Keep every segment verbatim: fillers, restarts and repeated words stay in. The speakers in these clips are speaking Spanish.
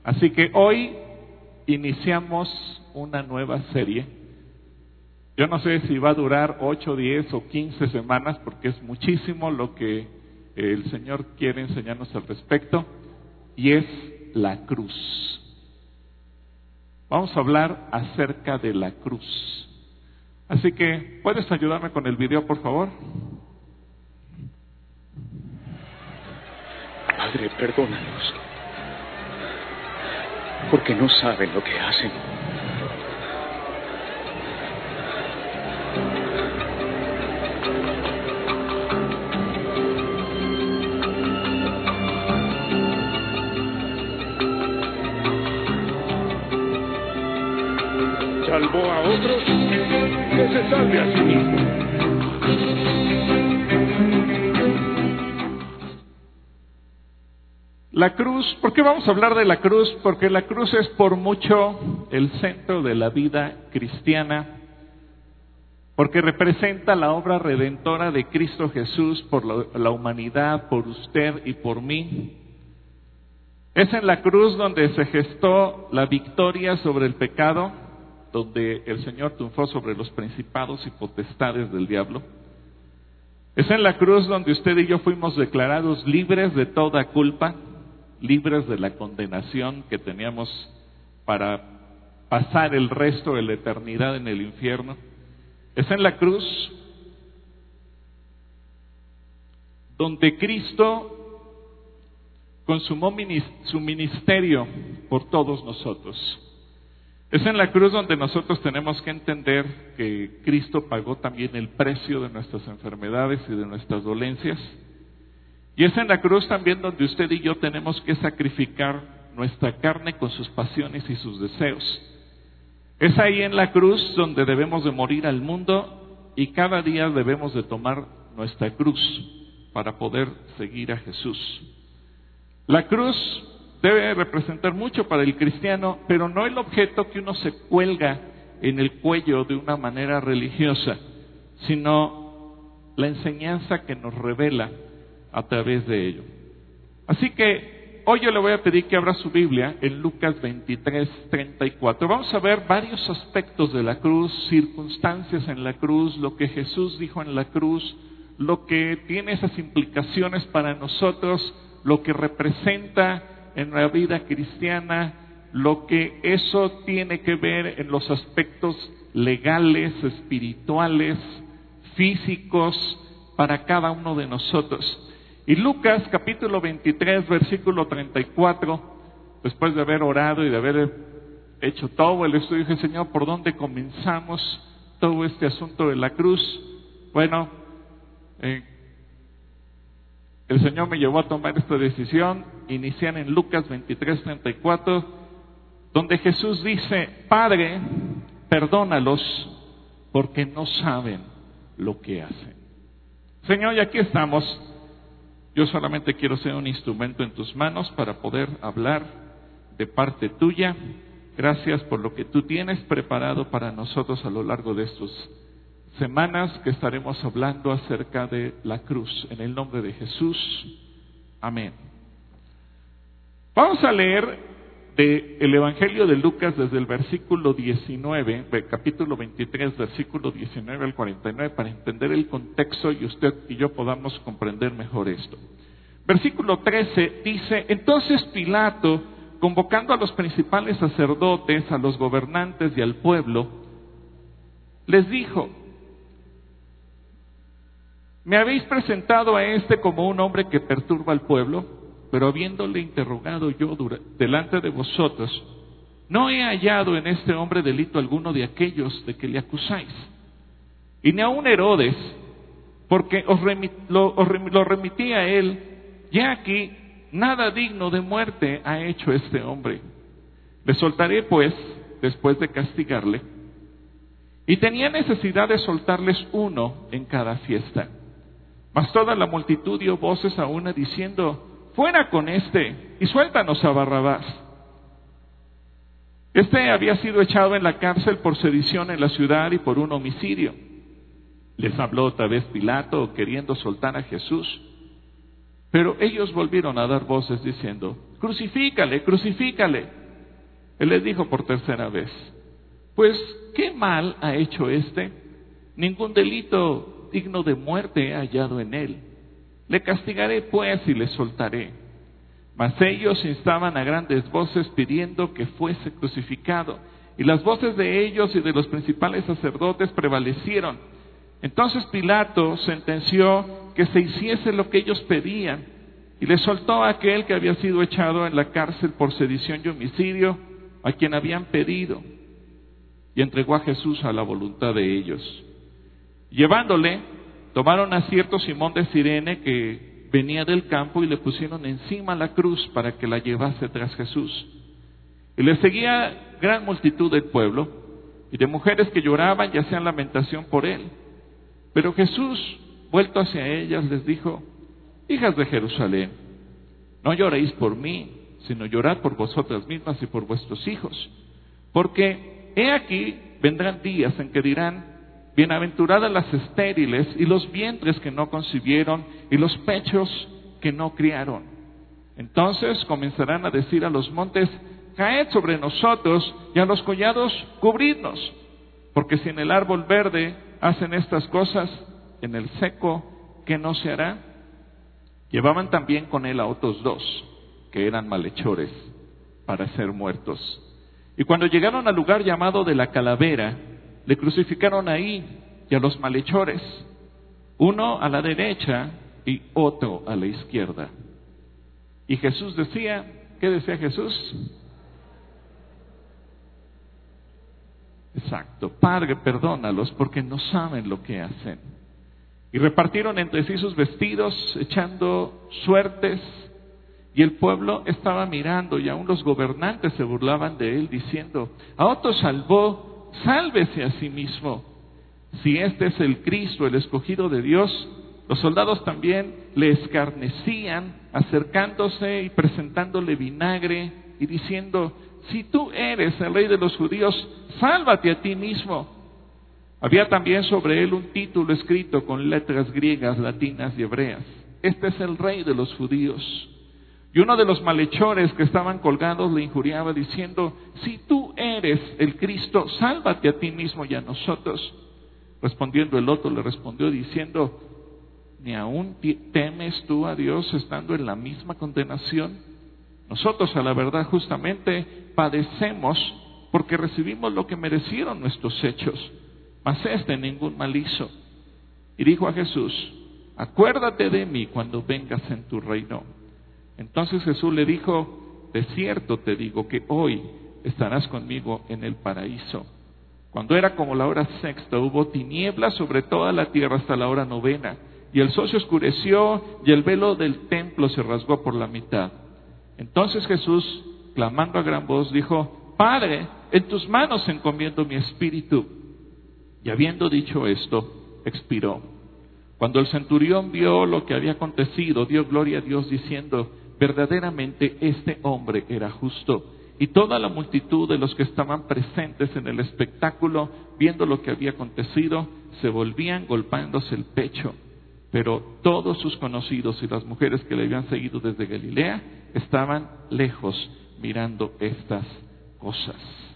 Así que hoy iniciamos una nueva serie. Yo no sé si va a durar ocho, diez o quince semanas, porque es muchísimo lo que el Señor quiere enseñarnos al respecto, y es la cruz. Vamos a hablar acerca de la cruz. Así que, ¿puedes ayudarme con el video, por favor? Padre, perdónanos, porque no saben lo que hacen. Salvó a otros, que se salve a sí mismo. La cruz, ¿por qué vamos a hablar de la cruz? Porque la cruz es por mucho el centro de la vida cristiana, porque representa la obra redentora de Cristo Jesús por la, la humanidad, por usted y por mí. Es en la cruz donde se gestó la victoria sobre el pecado, donde el Señor triunfó sobre los principados y potestades del diablo. Es en la cruz donde usted y yo fuimos declarados libres de toda culpa, libres de la condenación que teníamos para pasar el resto de la eternidad en el infierno. Es en la cruz donde Cristo consumó su ministerio por todos nosotros. Es en la cruz donde nosotros tenemos que entender que Cristo pagó también el precio de nuestras enfermedades y de nuestras dolencias. Y es en la cruz también donde usted y yo tenemos que sacrificar nuestra carne con sus pasiones y sus deseos. Es ahí en la cruz donde debemos de morir al mundo y cada día debemos de tomar nuestra cruz para poder seguir a Jesús. La cruz debe representar mucho para el cristiano, pero no el objeto que uno se cuelga en el cuello de una manera religiosa, sino la enseñanza que nos revela a través de ello. Así que hoy yo le voy a pedir que abra su Biblia en Lucas veintitrés, treinta y cuatro. Vamos a ver varios aspectos de la cruz, circunstancias en la cruz, lo que Jesús dijo en la cruz, lo que tiene esas implicaciones para nosotros, lo que representa en la vida cristiana, lo que eso tiene que ver en los aspectos legales, espirituales, físicos, para cada uno de nosotros. Y Lucas capítulo veintitrés, versículo treinta y cuatro, después de haber orado y de haber hecho todo el estudio, dije, Señor, ¿por dónde comenzamos todo este asunto de la cruz? Bueno, eh, el Señor me llevó a tomar esta decisión. Inician en Lucas veintitrés, treinta y cuatro, donde Jesús dice, Padre, perdónalos porque no saben lo que hacen. Señor, y aquí estamos. Yo solamente quiero ser un instrumento en tus manos para poder hablar de parte tuya. Gracias por lo que tú tienes preparado para nosotros a lo largo de estas semanas que estaremos hablando acerca de la cruz. En el nombre de Jesús. Amén. Vamos a leer de el Evangelio de Lucas desde el versículo diecinueve, capítulo veintitrés, versículo diecinueve al cuarenta y nueve, para entender el contexto y usted y yo podamos comprender mejor esto. Versículo trece dice, entonces Pilato, convocando a los principales sacerdotes, a los gobernantes y al pueblo, les dijo, me habéis presentado a este como un hombre que perturba al pueblo, pero habiéndole interrogado yo delante de vosotros, no he hallado en este hombre delito alguno de aquellos de que le acusáis. Y ni aun Herodes, porque os, remit, lo, os rem, lo remití a él, ya aquí nada digno de muerte ha hecho este hombre. Le soltaré pues, después de castigarle. Y tenía necesidad de soltarles uno en cada fiesta. Mas toda la multitud dio voces a una diciendo, fuera con este y suéltanos a Barrabás. Este había sido echado en la cárcel por sedición en la ciudad y por un homicidio. Les habló otra vez Pilato, queriendo soltar a Jesús. Pero ellos volvieron a dar voces diciendo, crucifícale, crucifícale. Él les dijo por tercera vez: pues, ¿qué mal ha hecho éste? Ningún delito digno de muerte he hallado en él. Le castigaré pues y le soltaré. Mas ellos instaban a grandes voces pidiendo que fuese crucificado. Y las voces de ellos y de los principales sacerdotes prevalecieron. Entonces Pilato sentenció que se hiciese lo que ellos pedían, y le soltó a aquel que había sido echado en la cárcel por sedición y homicidio, a quien habían pedido, y entregó a Jesús a la voluntad de ellos. Llevándole, tomaron a cierto Simón de Cirene que venía del campo y le pusieron encima la cruz para que la llevase tras Jesús. Y le seguía gran multitud del pueblo y de mujeres que lloraban y hacían lamentación por él. Pero Jesús, vuelto hacia ellas, les dijo: hijas de Jerusalén, no lloréis por mí, sino llorad por vosotras mismas y por vuestros hijos. Porque he aquí vendrán días en que dirán: bienaventuradas las estériles y los vientres que no concibieron y los pechos que no criaron. Entonces comenzarán a decir a los montes: caed sobre nosotros, y a los collados cubridnos. Porque si en el árbol verde hacen estas cosas, en el seco, ¿qué no se hará? Llevaban también con él a otros dos, que eran malhechores, para ser muertos. Y cuando llegaron al lugar llamado de la Calavera, le crucificaron ahí y a los malhechores, uno a la derecha y otro a la izquierda. Y Jesús decía, ¿qué decía Jesús? Exacto: Padre, perdónalos porque no saben lo que hacen. Y repartieron entre sí sus vestidos, echando suertes, y el pueblo estaba mirando, y aún los gobernantes se burlaban de él, diciendo: a otro salvó, sálvese a sí mismo. Si este es el Cristo, el escogido de Dios. Los soldados también le escarnecían, acercándose y presentándole vinagre, y diciendo: si tú eres el rey de los judíos, sálvate a ti mismo. Había también sobre él un título escrito con letras griegas, latinas y hebreas: este es el rey de los judíos. Y uno de los malhechores que estaban colgados le injuriaba, diciendo: si tú eres el Cristo, sálvate a ti mismo y a nosotros. Respondiendo el otro, le respondió diciendo: ¿ni aún temes tú a Dios estando en la misma condenación? Nosotros, a la verdad, justamente padecemos porque recibimos lo que merecieron nuestros hechos, mas este ningún mal hizo. Y dijo a Jesús: acuérdate de mí cuando vengas en tu reino. Entonces Jesús le dijo: de cierto te digo que hoy estarás conmigo en el paraíso. Cuando era como la hora sexta, hubo tinieblas sobre toda la tierra hasta la hora novena, y el sol se oscureció y el velo del templo se rasgó por la mitad. Entonces Jesús, clamando a gran voz, dijo: Padre, en tus manos encomiendo mi espíritu. Y habiendo dicho esto, expiró. Cuando el centurión vio lo que había acontecido, dio gloria a Dios diciendo: verdaderamente este hombre era justo. Y toda la multitud de los que estaban presentes en el espectáculo, viendo lo que había acontecido, se volvían golpeándose el pecho. Pero todos sus conocidos y las mujeres que le habían seguido desde Galilea estaban lejos mirando estas cosas.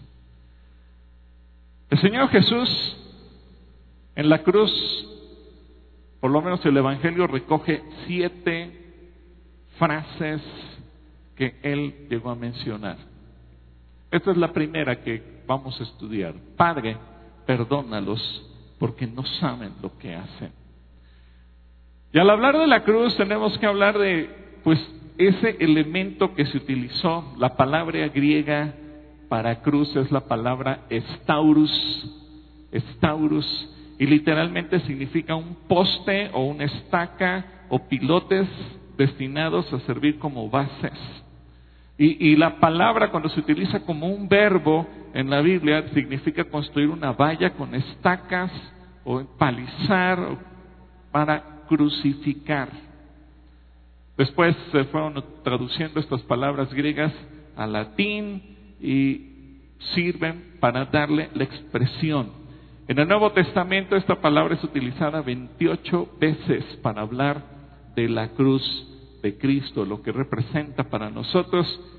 El Señor Jesús en la cruz, por lo menos el Evangelio recoge siete frases que Él llegó a mencionar. Esta es la primera que vamos a estudiar: Padre, perdónalos porque no saben lo que hacen. Y al hablar de la cruz tenemos que hablar de, pues, ese elemento que se utilizó. La palabra griega para cruz es la palabra estaurus, estaurus, y literalmente significa un poste o una estaca o pilotes destinados a servir como bases. Y, y la palabra, cuando se utiliza como un verbo en la Biblia, significa construir una valla con estacas o empalizar o para crucificar. Después se fueron traduciendo estas palabras griegas al latín y sirven para darle la expresión. En el Nuevo Testamento esta palabra es utilizada veintiocho veces para hablar de la cruz de Cristo, lo que representa para nosotros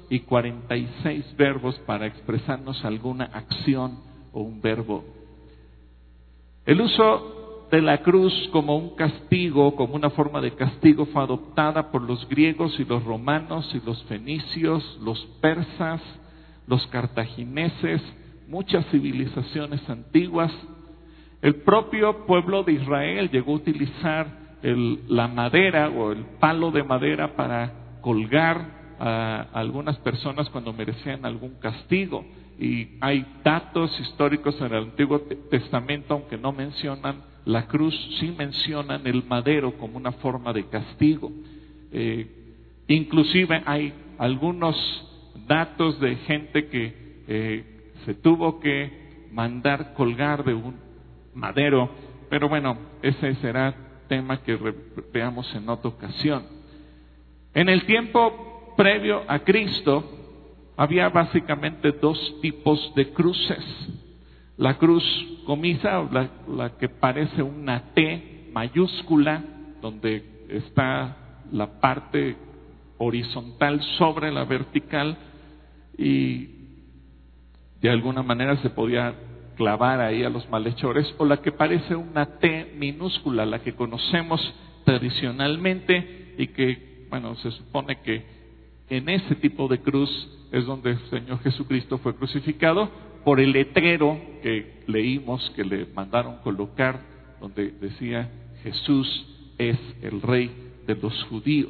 y cuarenta y seis verbos para expresarnos alguna acción o un verbo. El uso de la cruz como un castigo, como una forma de castigo, fue adoptada por los griegos y los romanos y los fenicios, los persas, los cartagineses, muchas civilizaciones antiguas. El propio pueblo de Israel llegó a utilizar el, la madera o el palo de madera para colgar a algunas personas cuando merecían algún castigo. Y hay datos históricos en el Antiguo Testamento, aunque no mencionan la cruz, sí mencionan el madero como una forma de castigo. Eh, inclusive hay algunos datos de gente que eh, se tuvo que mandar colgar de un madero, pero bueno, ese será tema que veamos en otra ocasión. En el tiempo previo a Cristo había básicamente dos tipos de cruces. La cruz comisa, la, la que parece una T mayúscula, donde está la parte horizontal sobre la vertical y de alguna manera se podía clavar ahí a los malhechores, o la que parece una T minúscula, la que conocemos tradicionalmente y que, bueno, se supone que en ese tipo de cruz es donde el Señor Jesucristo fue crucificado, por el letrero que leímos que le mandaron colocar, donde decía Jesús es el Rey de los judíos.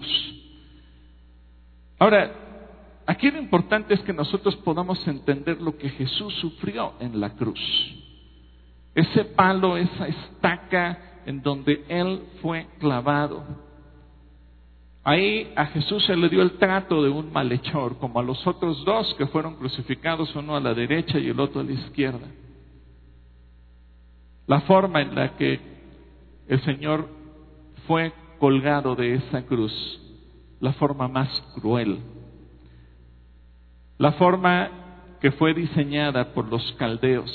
Ahora, aquí lo importante es que nosotros podamos entender lo que Jesús sufrió en la cruz. Ese palo, esa estaca en donde Él fue clavado. Ahí a Jesús se le dio el trato de un malhechor, como a los otros dos que fueron crucificados, uno a la derecha y el otro a la izquierda. La forma en la que el Señor fue colgado de esa cruz, la forma más cruel, la forma que fue diseñada por los caldeos.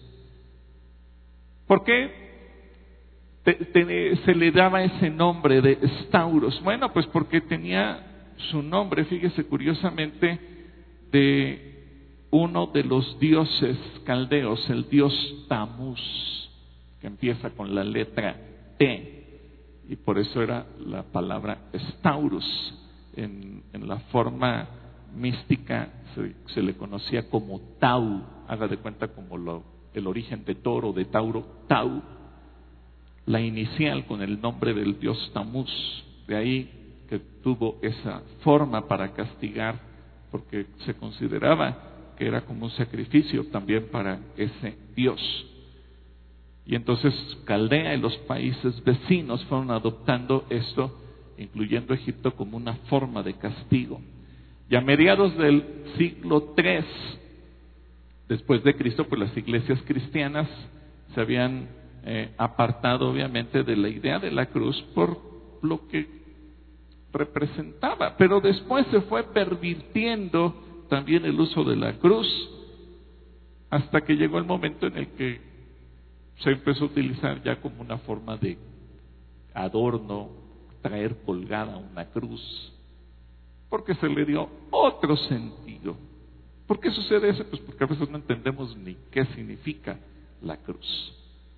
¿Por qué te, te, se le daba ese nombre de Stauros? Bueno, pues porque tenía su nombre, fíjese curiosamente, de uno de los dioses caldeos, el dios Tamuz, que empieza con la letra T, y por eso era la palabra Stauros. En, en la forma mística se, se le conocía como Tau, haga de cuenta como lo, el origen de toro, de Tauro, Tau, la inicial con el nombre del dios Tamuz, de ahí que tuvo esa forma para castigar, porque se consideraba que era como un sacrificio también para ese dios. Y entonces Caldea y los países vecinos fueron adoptando esto, incluyendo Egipto, como una forma de castigo. Y a mediados del siglo tres después de Cristo, pues las iglesias cristianas se habían eh, apartado obviamente de la idea de la cruz por lo que representaba, pero después se fue pervirtiendo también el uso de la cruz, hasta que llegó el momento en el que se empezó a utilizar ya como una forma de adorno, traer colgada una cruz, porque se le dio otro sentido. ¿Por qué sucede eso? Pues porque a veces no entendemos ni qué significa la cruz.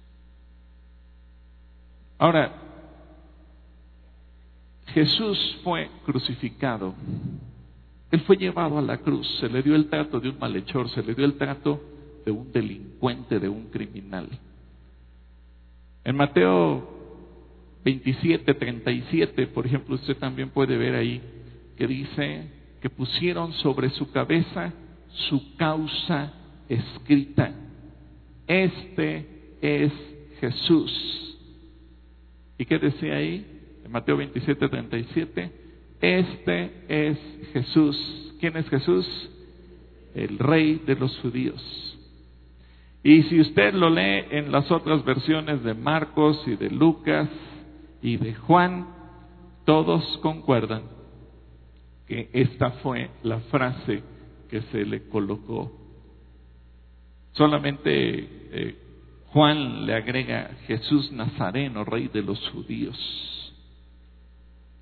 Ahora, Jesús fue crucificado, Él fue llevado a la cruz, se le dio el trato de un malhechor, se le dio el trato de un delincuente, de un criminal. En Mateo veintisiete, treinta y siete, por ejemplo, usted también puede ver ahí que dice que pusieron sobre su cabeza su causa escrita. Este es Jesús. ¿Y qué decía ahí? En Mateo veintisiete, treinta y siete, este es Jesús. ¿Quién es Jesús? El Rey de los judíos. Y si usted lo lee en las otras versiones de Marcos y de Lucas y de Juan, todos concuerdan que esta fue la frase que se le colocó. Solamente eh, Juan le agrega Jesús Nazareno, Rey de los judíos.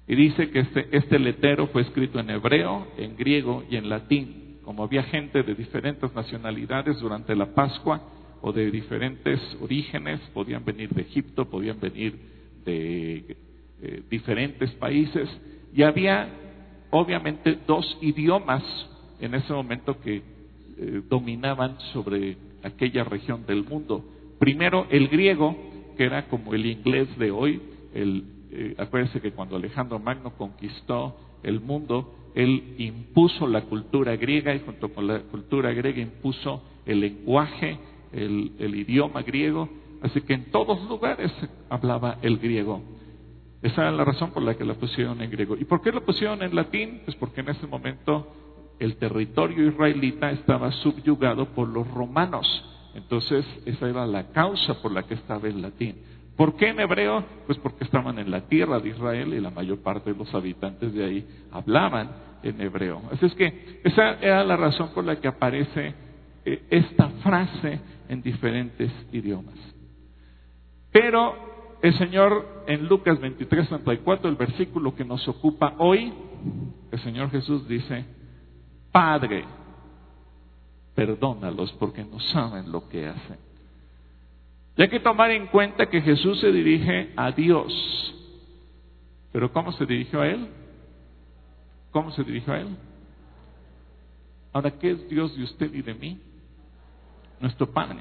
Y dice que este, este letrero fue escrito en hebreo, en griego y en latín. Como había gente de diferentes nacionalidades durante la Pascua o de diferentes orígenes, podían venir de Egipto, podían venir de eh, diferentes países, y había obviamente dos idiomas en ese momento que eh, dominaban sobre aquella región del mundo. Primero el griego, que era como el inglés de hoy. El, eh, acuérdense que cuando Alejandro Magno conquistó el mundo, él impuso la cultura griega, y junto con la cultura griega impuso el lenguaje, el, el idioma griego. Así que en todos lugares hablaba el griego. Esa era la razón por la que la pusieron en griego. ¿Y por qué lo pusieron en latín? Pues porque en ese momento el territorio israelita estaba subyugado por los romanos. Entonces esa era la causa por la que estaba en latín. ¿Por qué en hebreo? Pues porque estaban en la tierra de Israel y la mayor parte de los habitantes de ahí hablaban en hebreo. Así es que esa era la razón por la que aparece eh, esta frase en diferentes idiomas. Pero el Señor en Lucas veintitrés, treinta y cuatro, el versículo que nos ocupa hoy, el Señor Jesús dice: Padre, perdónalos porque no saben lo que hacen. Y hay que tomar en cuenta que Jesús se dirige a Dios. ¿Pero cómo se dirigió a Él? ¿Cómo se dirigió a Él? Ahora, ¿qué es Dios de usted y de mí? Nuestro Padre.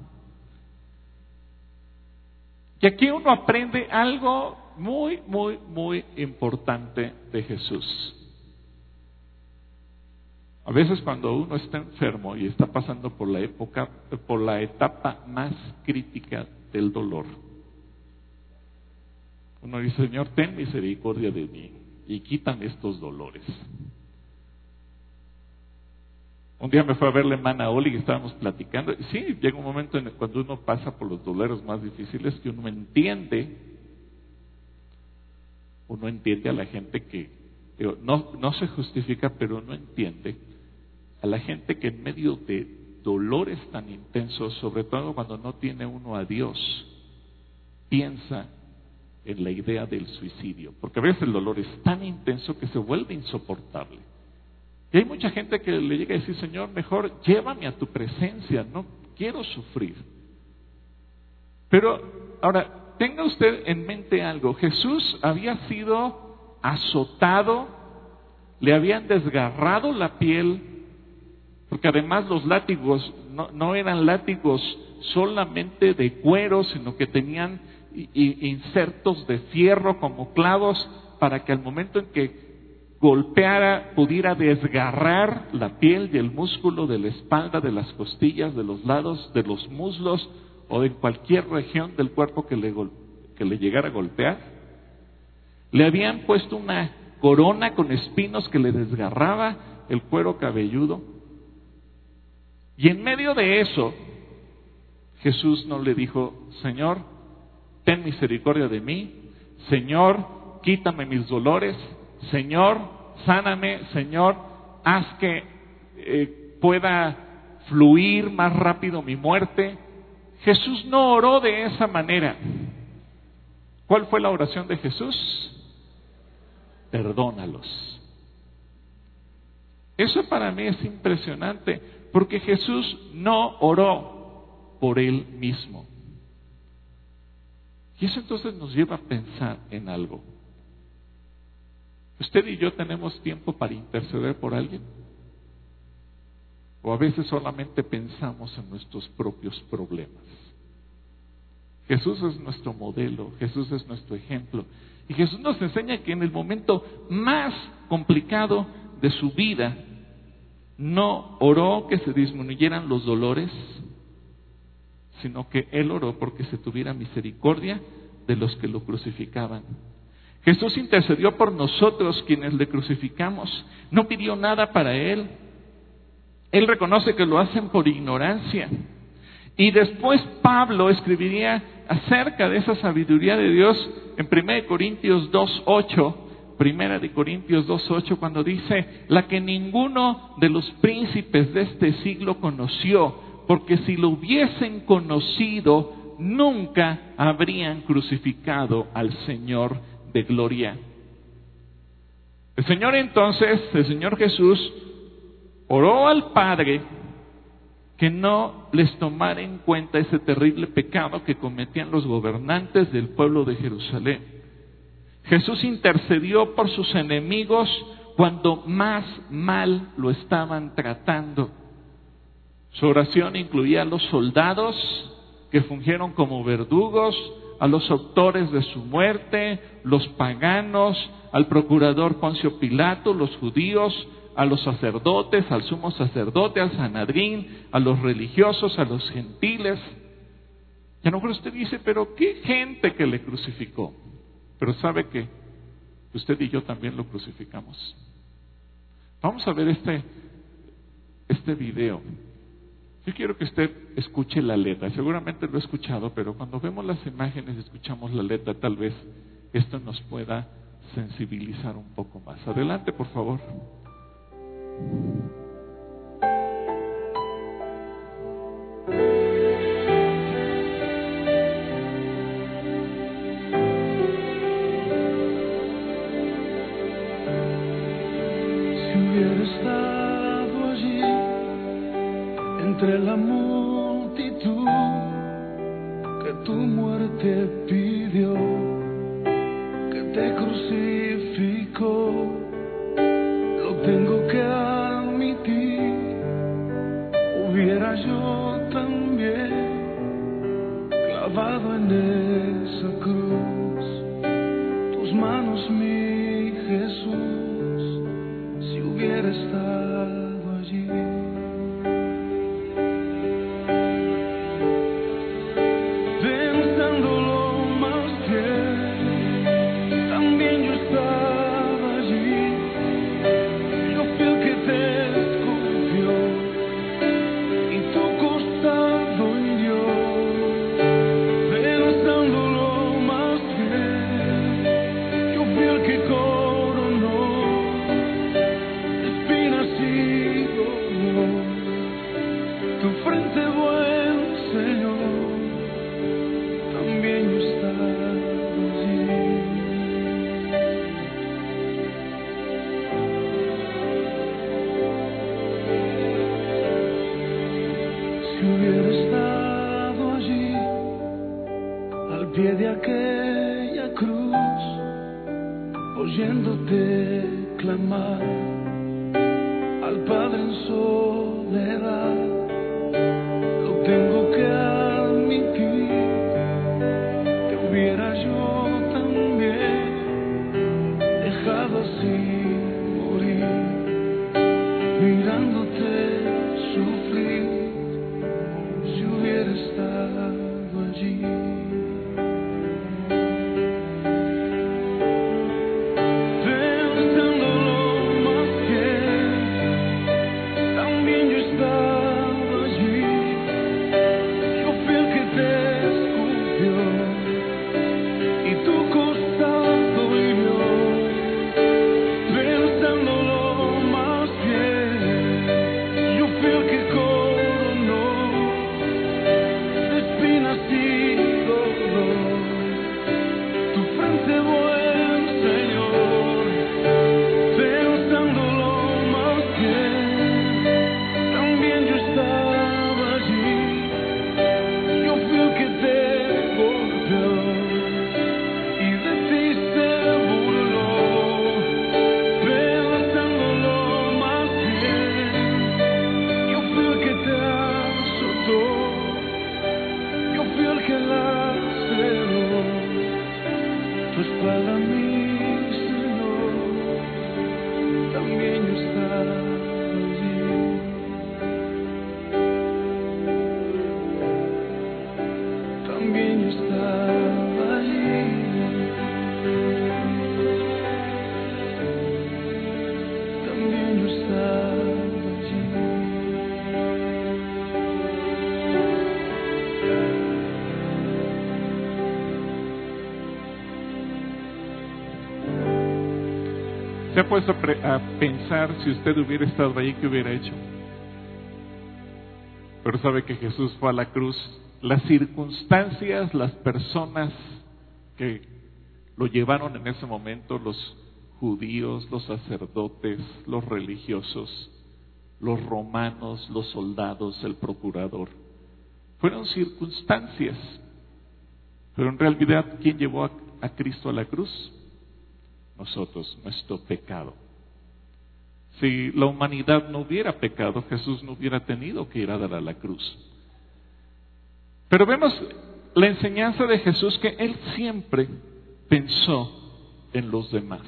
Y aquí uno aprende algo muy, muy, muy importante de Jesús. A veces cuando uno está enfermo y está pasando por la época, por la etapa más crítica del dolor, uno dice: Señor, ten misericordia de mí y quítame estos dolores. Un día me fue a ver la hermana Oli y estábamos platicando. Y sí, llega un momento en el cuando uno pasa por los dolores más difíciles que uno entiende, uno entiende a la gente que, digo, no, no se justifica, pero uno entiende a la gente que en medio de dolores tan intensos, sobre todo cuando no tiene uno a Dios, piensa en la idea del suicidio, porque a veces el dolor es tan intenso que se vuelve insoportable. Y hay mucha gente que le llega a decir: Señor, mejor llévame a tu presencia, no quiero sufrir. Pero ahora, tenga usted en mente algo: Jesús había sido azotado, le habían desgarrado la piel, porque además los látigos no, no eran látigos solamente de cuero, sino que tenían insertos de fierro como clavos, para que al momento en que golpeara pudiera desgarrar la piel y el músculo de la espalda, de las costillas, de los lados, de los muslos o de cualquier región del cuerpo que le, que le llegara a golpear. Le habían puesto una corona con espinos que le desgarraba el cuero cabelludo. Y en medio de eso, Jesús no le dijo: Señor, ten misericordia de mí, Señor, quítame mis dolores, Señor, sáname, Señor, haz que eh, pueda fluir más rápido mi muerte. Jesús no oró de esa manera. ¿Cuál fue la oración de Jesús? Perdónalos. Eso para mí es impresionante, porque Jesús no oró por Él mismo. Y eso entonces nos lleva a pensar en algo. ¿Usted y yo tenemos tiempo para interceder por alguien? ¿O a veces solamente pensamos en nuestros propios problemas? Jesús es nuestro modelo, Jesús es nuestro ejemplo. Y Jesús nos enseña que en el momento más complicado de su vida, no oró que se disminuyeran los dolores, sino que Él oró porque se tuviera misericordia de los que lo crucificaban. Jesús intercedió por nosotros quienes le crucificamos, no pidió nada para Él. Él reconoce que lo hacen por ignorancia. Y después Pablo escribiría acerca de esa sabiduría de Dios en primera de Corintios dos ocho, Primera de Corintios dos ocho, cuando dice: la que ninguno de los príncipes de este siglo conoció, porque si lo hubiesen conocido, nunca habrían crucificado al Señor de gloria. El Señor entonces, el Señor Jesús, oró al Padre que no les tomara en cuenta ese terrible pecado que cometían los gobernantes del pueblo de Jerusalén. Jesús intercedió por sus enemigos cuando más mal lo estaban tratando. Su oración incluía a los soldados que fungieron como verdugos, a los autores de su muerte, los paganos, al procurador Poncio Pilato, los judíos, a los sacerdotes, al sumo sacerdote, al Sanedrín, a los religiosos, a los gentiles. Y a lo mejor usted dice, pero qué gente que le crucificó. Pero sabe que usted y yo también lo crucificamos. Vamos a ver este, este video. Yo quiero que usted escuche la letra. Seguramente lo he escuchado, pero cuando vemos las imágenes y escuchamos la letra, tal vez esto nos pueda sensibilizar un poco más. Adelante, por favor. Si hubiera estado allí entre la multitud que tu muerte pidió, que te crucificó, lo tengo que admitir, hubiera yo también clavado en esa cruz tus manos, mi Jesús, si hubiera estado allí. De aquella cruz, oyéndote clamar al Padre en soledad, lo tengo que admitir, te hubiera yo también dejado así morir, mirándote sufrir, si hubiera estado allí. ¿Se ha puesto a, pre- a pensar si usted hubiera estado ahí, qué hubiera hecho? Pero sabe que Jesús fue a la cruz. Las circunstancias, las personas que lo llevaron en ese momento, los judíos, los sacerdotes, los religiosos, los romanos, los soldados, el procurador. Fueron circunstancias. Pero en realidad, ¿quién llevó a, a Cristo a la cruz? Nosotros, nuestro pecado. Si la humanidad no hubiera pecado, Jesús no hubiera tenido que ir a dar a la cruz. Pero vemos la enseñanza de Jesús, que Él siempre pensó en los demás.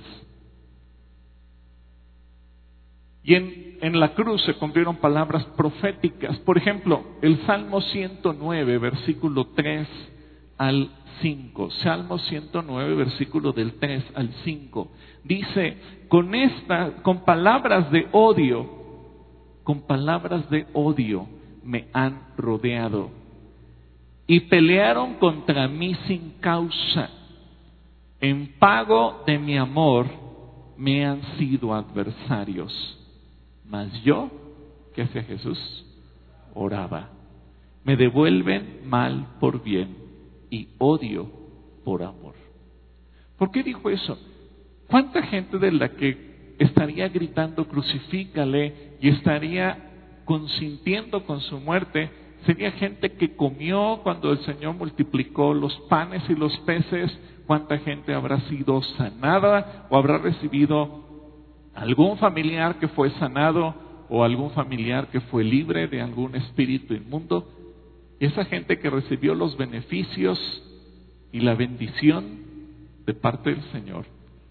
Y en, en la cruz se cumplieron palabras proféticas. Por ejemplo, el Salmo ciento nueve, versículo tres al cinco. Salmo ciento nueve, versículo del tres al cinco. Dice, con esta, con palabras de odio, con palabras de odio me han rodeado y pelearon contra mí sin causa. En pago de mi amor me han sido adversarios. Mas yo, ¿qué hacía Jesús? Oraba. Me devuelven mal por bien y odio por amor. ¿Por qué dijo eso? ¿Cuánta gente de la que estaría gritando crucifícale y estaría consintiendo con su muerte sería gente que comió cuando el Señor multiplicó los panes y los peces? ¿Cuánta gente habrá sido sanada o habrá recibido algún familiar que fue sanado o algún familiar que fue libre de algún espíritu inmundo? Y esa gente que recibió los beneficios y la bendición de parte del Señor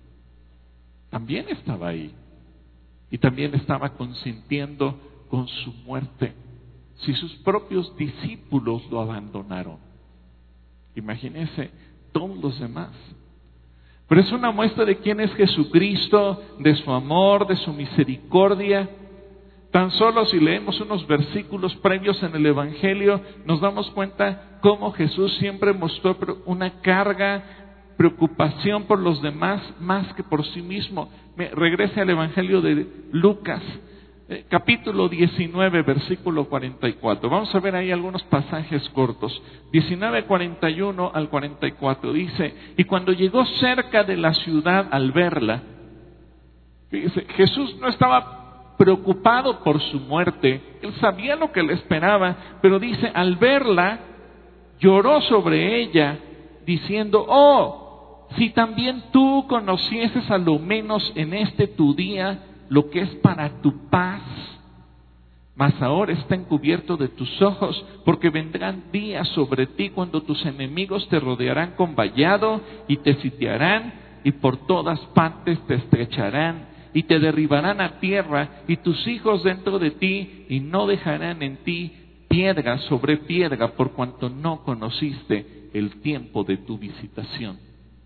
también estaba ahí y también estaba consintiendo con su muerte. Si sus propios discípulos lo abandonaron, imagínense todos los demás. Pero es una muestra de quién es Jesucristo, de su amor, de su misericordia. Tan solo si leemos unos versículos previos en el Evangelio, nos damos cuenta cómo Jesús siempre mostró una carga, preocupación por los demás más que por sí mismo. Me regrese al Evangelio de Lucas, eh, capítulo diecinueve, versículo cuarenta y cuatro. Vamos a ver ahí algunos pasajes cortos. diecinueve, cuarenta y uno al cuarenta y cuatro dice, y cuando llegó cerca de la ciudad al verla, fíjese, Jesús no estaba preocupado por su muerte, Él sabía lo que le esperaba, pero dice, al verla, lloró sobre ella, diciendo, oh, si también tú conocieses a lo menos en este tu día lo que es para tu paz, mas ahora está encubierto de tus ojos, porque vendrán días sobre ti cuando tus enemigos te rodearán con vallado y te sitiarán y por todas partes te estrecharán y te derribarán a tierra y tus hijos dentro de ti y no dejarán en ti piedra sobre piedra por cuanto no conociste el tiempo de tu visitación.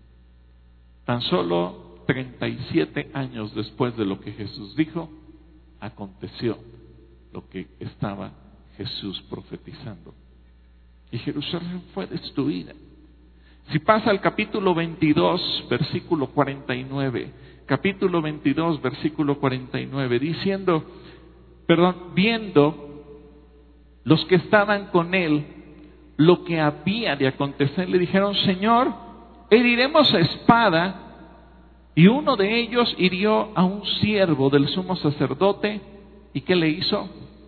Tan solo treinta y siete años después de lo que Jesús dijo, aconteció lo que estaba Jesús profetizando. Y Jerusalén fue destruida. Si pasa al capítulo veintidós, versículo cuarenta y nueve, capítulo veintidós, versículo cuarenta y nueve, diciendo, perdón, viendo los que estaban con él lo que había de acontecer, le dijeron, Señor, heriremos a espada. Y uno de ellos hirió a un siervo del sumo sacerdote. ¿Y qué le hizo?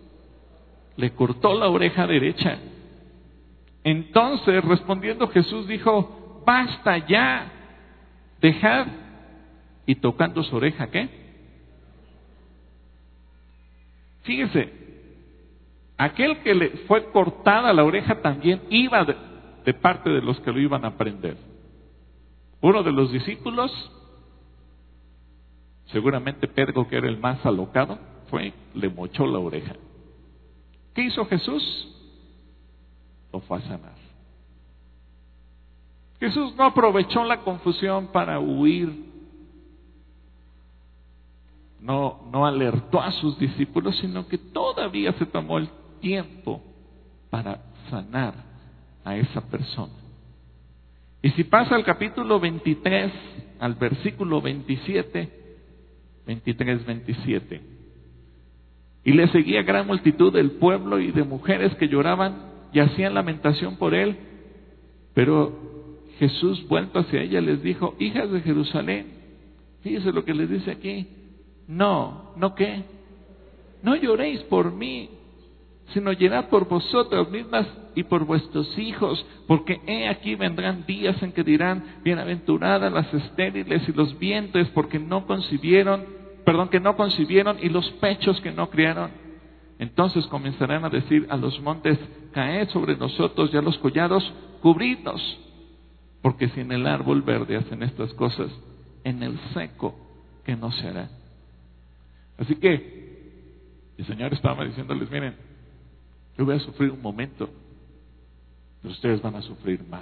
Le cortó la oreja derecha. Entonces, respondiendo Jesús, dijo, basta ya, dejad. Y tocando su oreja, ¿qué? Fíjese, aquel que le fue cortada la oreja también iba de, de parte de los que lo iban a prender. Uno de los discípulos, seguramente Pedro, que era el más alocado, fue, le mochó la oreja. ¿Qué hizo Jesús? Lo fue a sanar. Jesús no aprovechó la confusión para huir, no, no alertó a sus discípulos, sino que todavía se tomó el tiempo para sanar a esa persona. Y si pasa al capítulo veintitrés, al versículo veintisiete, veintitrés, veintisiete, y le seguía gran multitud del pueblo y de mujeres que lloraban y hacían lamentación por él, pero Jesús, vuelto hacia ella, les dijo, hijas de Jerusalén, Fíjese lo que les dice aquí. No, ¿no qué? No lloréis por mí, sino llorad por vosotras mismas y por vuestros hijos, porque he aquí vendrán días en que dirán, bienaventuradas las estériles y los vientres, porque no concibieron, perdón, que no concibieron, y los pechos que no criaron. Entonces comenzarán a decir a los montes, caed sobre nosotros, y a los collados, cubridnos. Porque si en el árbol verde hacen estas cosas, en el seco, ¿qué no se hará? Así que el Señor estaba diciéndoles, miren, yo voy a sufrir un momento, pero ustedes van a sufrir más.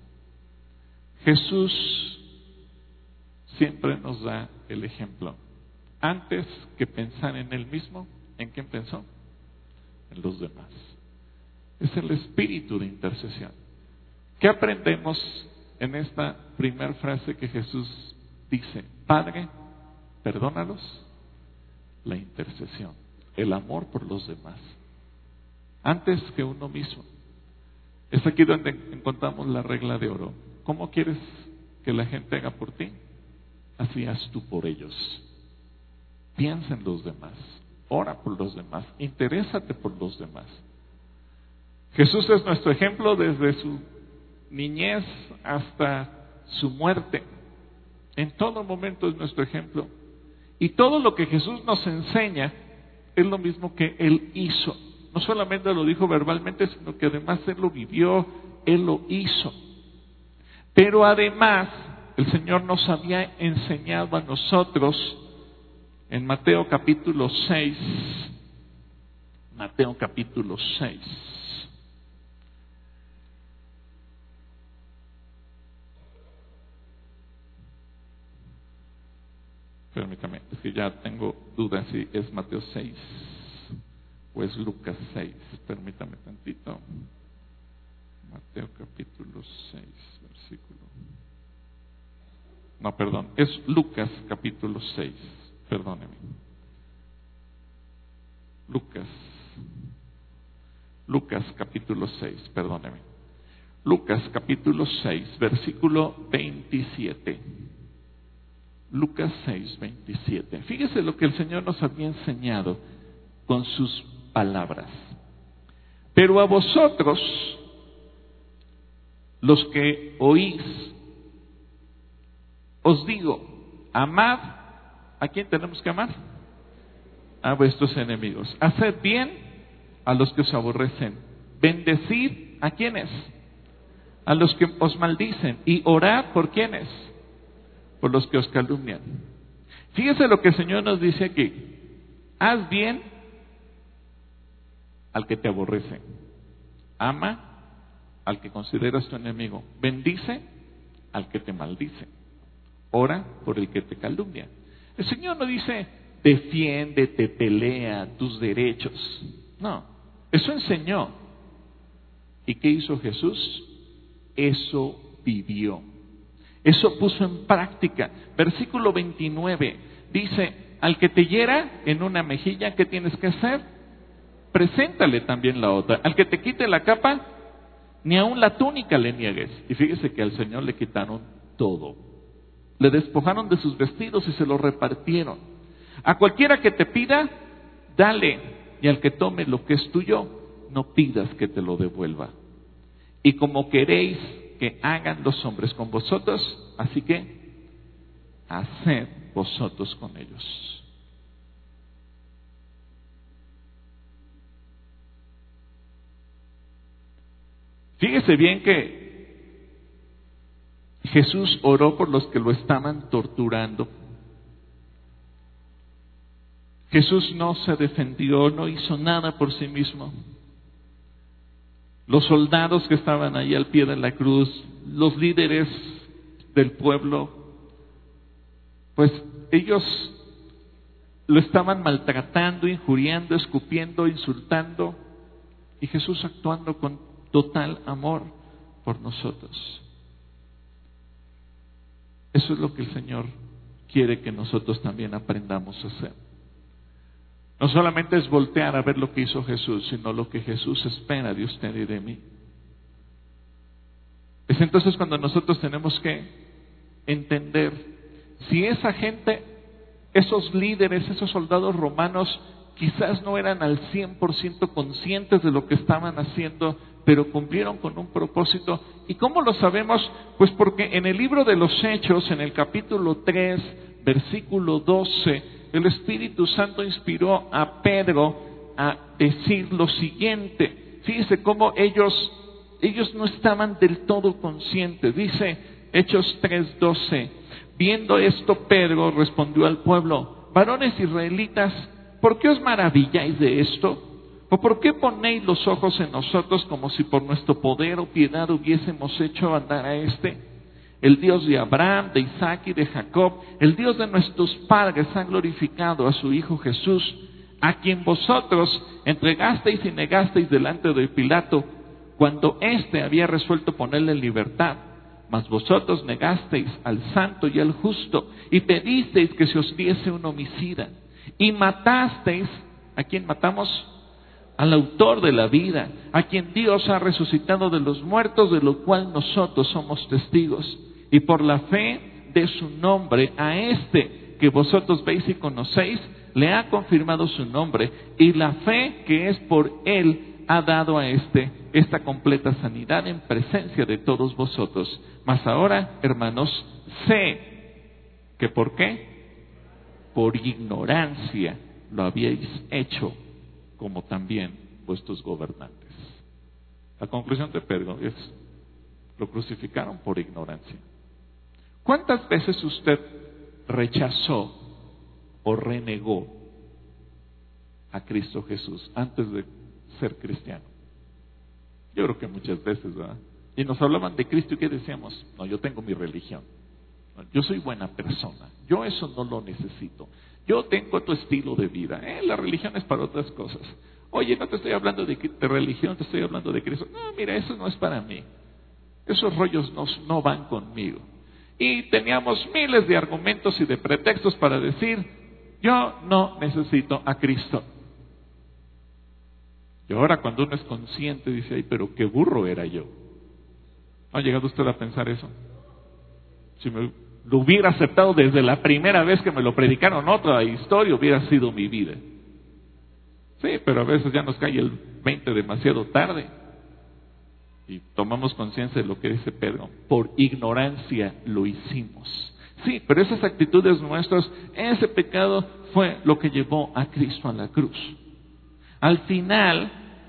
Jesús siempre nos da el ejemplo. Antes que pensar en Él mismo, ¿en quién pensó? En los demás. Es el espíritu de intercesión. ¿Qué aprendemos en esta primera frase que Jesús dice? Padre, perdónalos. La intercesión, el amor por los demás, antes que uno mismo. Es aquí donde encontramos la regla de oro. ¿Cómo quieres que la gente haga por ti? Así haz tú por ellos. Piensa en los demás, ora por los demás, interésate por los demás. Jesús es nuestro ejemplo desde su niñez hasta su muerte. En todo momento es nuestro ejemplo. Y todo lo que Jesús nos enseña es lo mismo que Él hizo. No solamente lo dijo verbalmente, sino que además Él lo vivió, Él lo hizo. Pero además, el Señor nos había enseñado a nosotros en Mateo capítulo seis, Mateo capítulo seis. Permítame, es que ya tengo dudas si es Mateo seis o es Lucas seis. Permítame tantito. Mateo capítulo seis, versículo. No, perdón, es Lucas capítulo seis. Perdóneme. Lucas. Lucas capítulo seis, perdóneme. Lucas capítulo seis, versículo veintisiete. Lucas seis, veintisiete. Fíjese lo que el Señor nos había enseñado con sus palabras. Pero a vosotros, los que oís, os digo, amad. ¿A quién tenemos que amar? A vuestros enemigos. Haced bien a los que os aborrecen. Bendecid a quienes, a los que os maldicen. Y orad por quienes, por los que os calumnian. Fíjese lo que el Señor nos dice aquí. Haz bien al que te aborrece. Ama al que consideras tu enemigo. Bendice al que te maldice. Ora por el que te calumnia. El Señor no dice, defiéndete, pelea tus derechos. No, eso enseñó. ¿Y qué hizo Jesús? Eso vivió. Eso puso en práctica. Versículo veintinueve dice, al que te hiera en una mejilla, ¿qué tienes que hacer? Preséntale también la otra. Al que te quite la capa, ni aun la túnica le niegues. Y fíjese que al Señor le quitaron todo. Le despojaron de sus vestidos y se los repartieron. A cualquiera que te pida, dale. Y al que tome lo que es tuyo, no pidas que te lo devuelva. Y como queréis que hagan los hombres con vosotros, así que haced vosotros con ellos. Fíjese bien que Jesús oró por los que lo estaban torturando. Jesús no se defendió, no hizo nada por sí mismo. Los soldados que estaban ahí al pie de la cruz, los líderes del pueblo, pues ellos lo estaban maltratando, injuriando, escupiendo, insultando, y Jesús actuando con total amor por nosotros. Eso es lo que el Señor quiere que nosotros también aprendamos a hacer. No solamente es voltear a ver lo que hizo Jesús, sino lo que Jesús espera de usted y de mí. Es entonces cuando nosotros tenemos que entender si esa gente, esos líderes, esos soldados romanos, quizás no eran al cien por ciento conscientes de lo que estaban haciendo, pero cumplieron con un propósito. ¿Y cómo lo sabemos? Pues porque en el libro de los Hechos, en el capítulo tres, versículo doce, el Espíritu Santo inspiró a Pedro a decir lo siguiente. Fíjese cómo ellos, ellos no estaban del todo conscientes. Dice Hechos tres doce, viendo esto Pedro respondió al pueblo: varones israelitas, ¿por qué os maravilláis de esto? ¿O por qué ponéis los ojos en nosotros como si por nuestro poder o piedad hubiésemos hecho andar a este? El Dios de Abraham, de Isaac y de Jacob, el Dios de nuestros padres, ha glorificado a su Hijo Jesús, a quien vosotros entregasteis y negasteis delante de Pilato, cuando éste había resuelto ponerle en libertad. Mas vosotros negasteis al santo y al justo, y pedisteis que se os diese un homicida. Y matasteis, ¿a quién matamos? Al autor de la vida, a quien Dios ha resucitado de los muertos, de lo cual nosotros somos testigos. Y por la fe de su nombre, a este que vosotros veis y conocéis, le ha confirmado su nombre, y la fe que es por él ha dado a este esta completa sanidad en presencia de todos vosotros. Mas ahora, hermanos, sé que ¿por qué? Por ignorancia lo habíais hecho, como también vuestros gobernantes. La conclusión de Pedro es: lo crucificaron por ignorancia. ¿Cuántas veces usted rechazó o renegó a Cristo Jesús antes de ser cristiano? Yo creo que muchas veces, ¿verdad? Y nos hablaban de Cristo y ¿qué decíamos? No, yo tengo mi religión. Yo soy buena persona. Yo eso no lo necesito. Yo tengo tu estilo de vida. ¿eh? La religión es para otras cosas. Oye, no te estoy hablando de, de religión, te estoy hablando de Cristo. No, mira, eso no es para mí. Esos rollos no, no van conmigo. Y teníamos miles de argumentos y de pretextos para decir: yo no necesito a Cristo. Y ahora cuando uno es consciente dice: ay, pero qué burro era yo. ¿No ha llegado usted a pensar eso? Si me lo hubiera aceptado desde la primera vez que me lo predicaron, otra historia hubiera sido mi vida. Sí, pero a veces ya nos cae el veinte demasiado tarde. Y tomamos conciencia de lo que dice Pedro: por ignorancia lo hicimos. Sí, pero esas actitudes nuestras, ese pecado fue lo que llevó a Cristo a la cruz. Al final,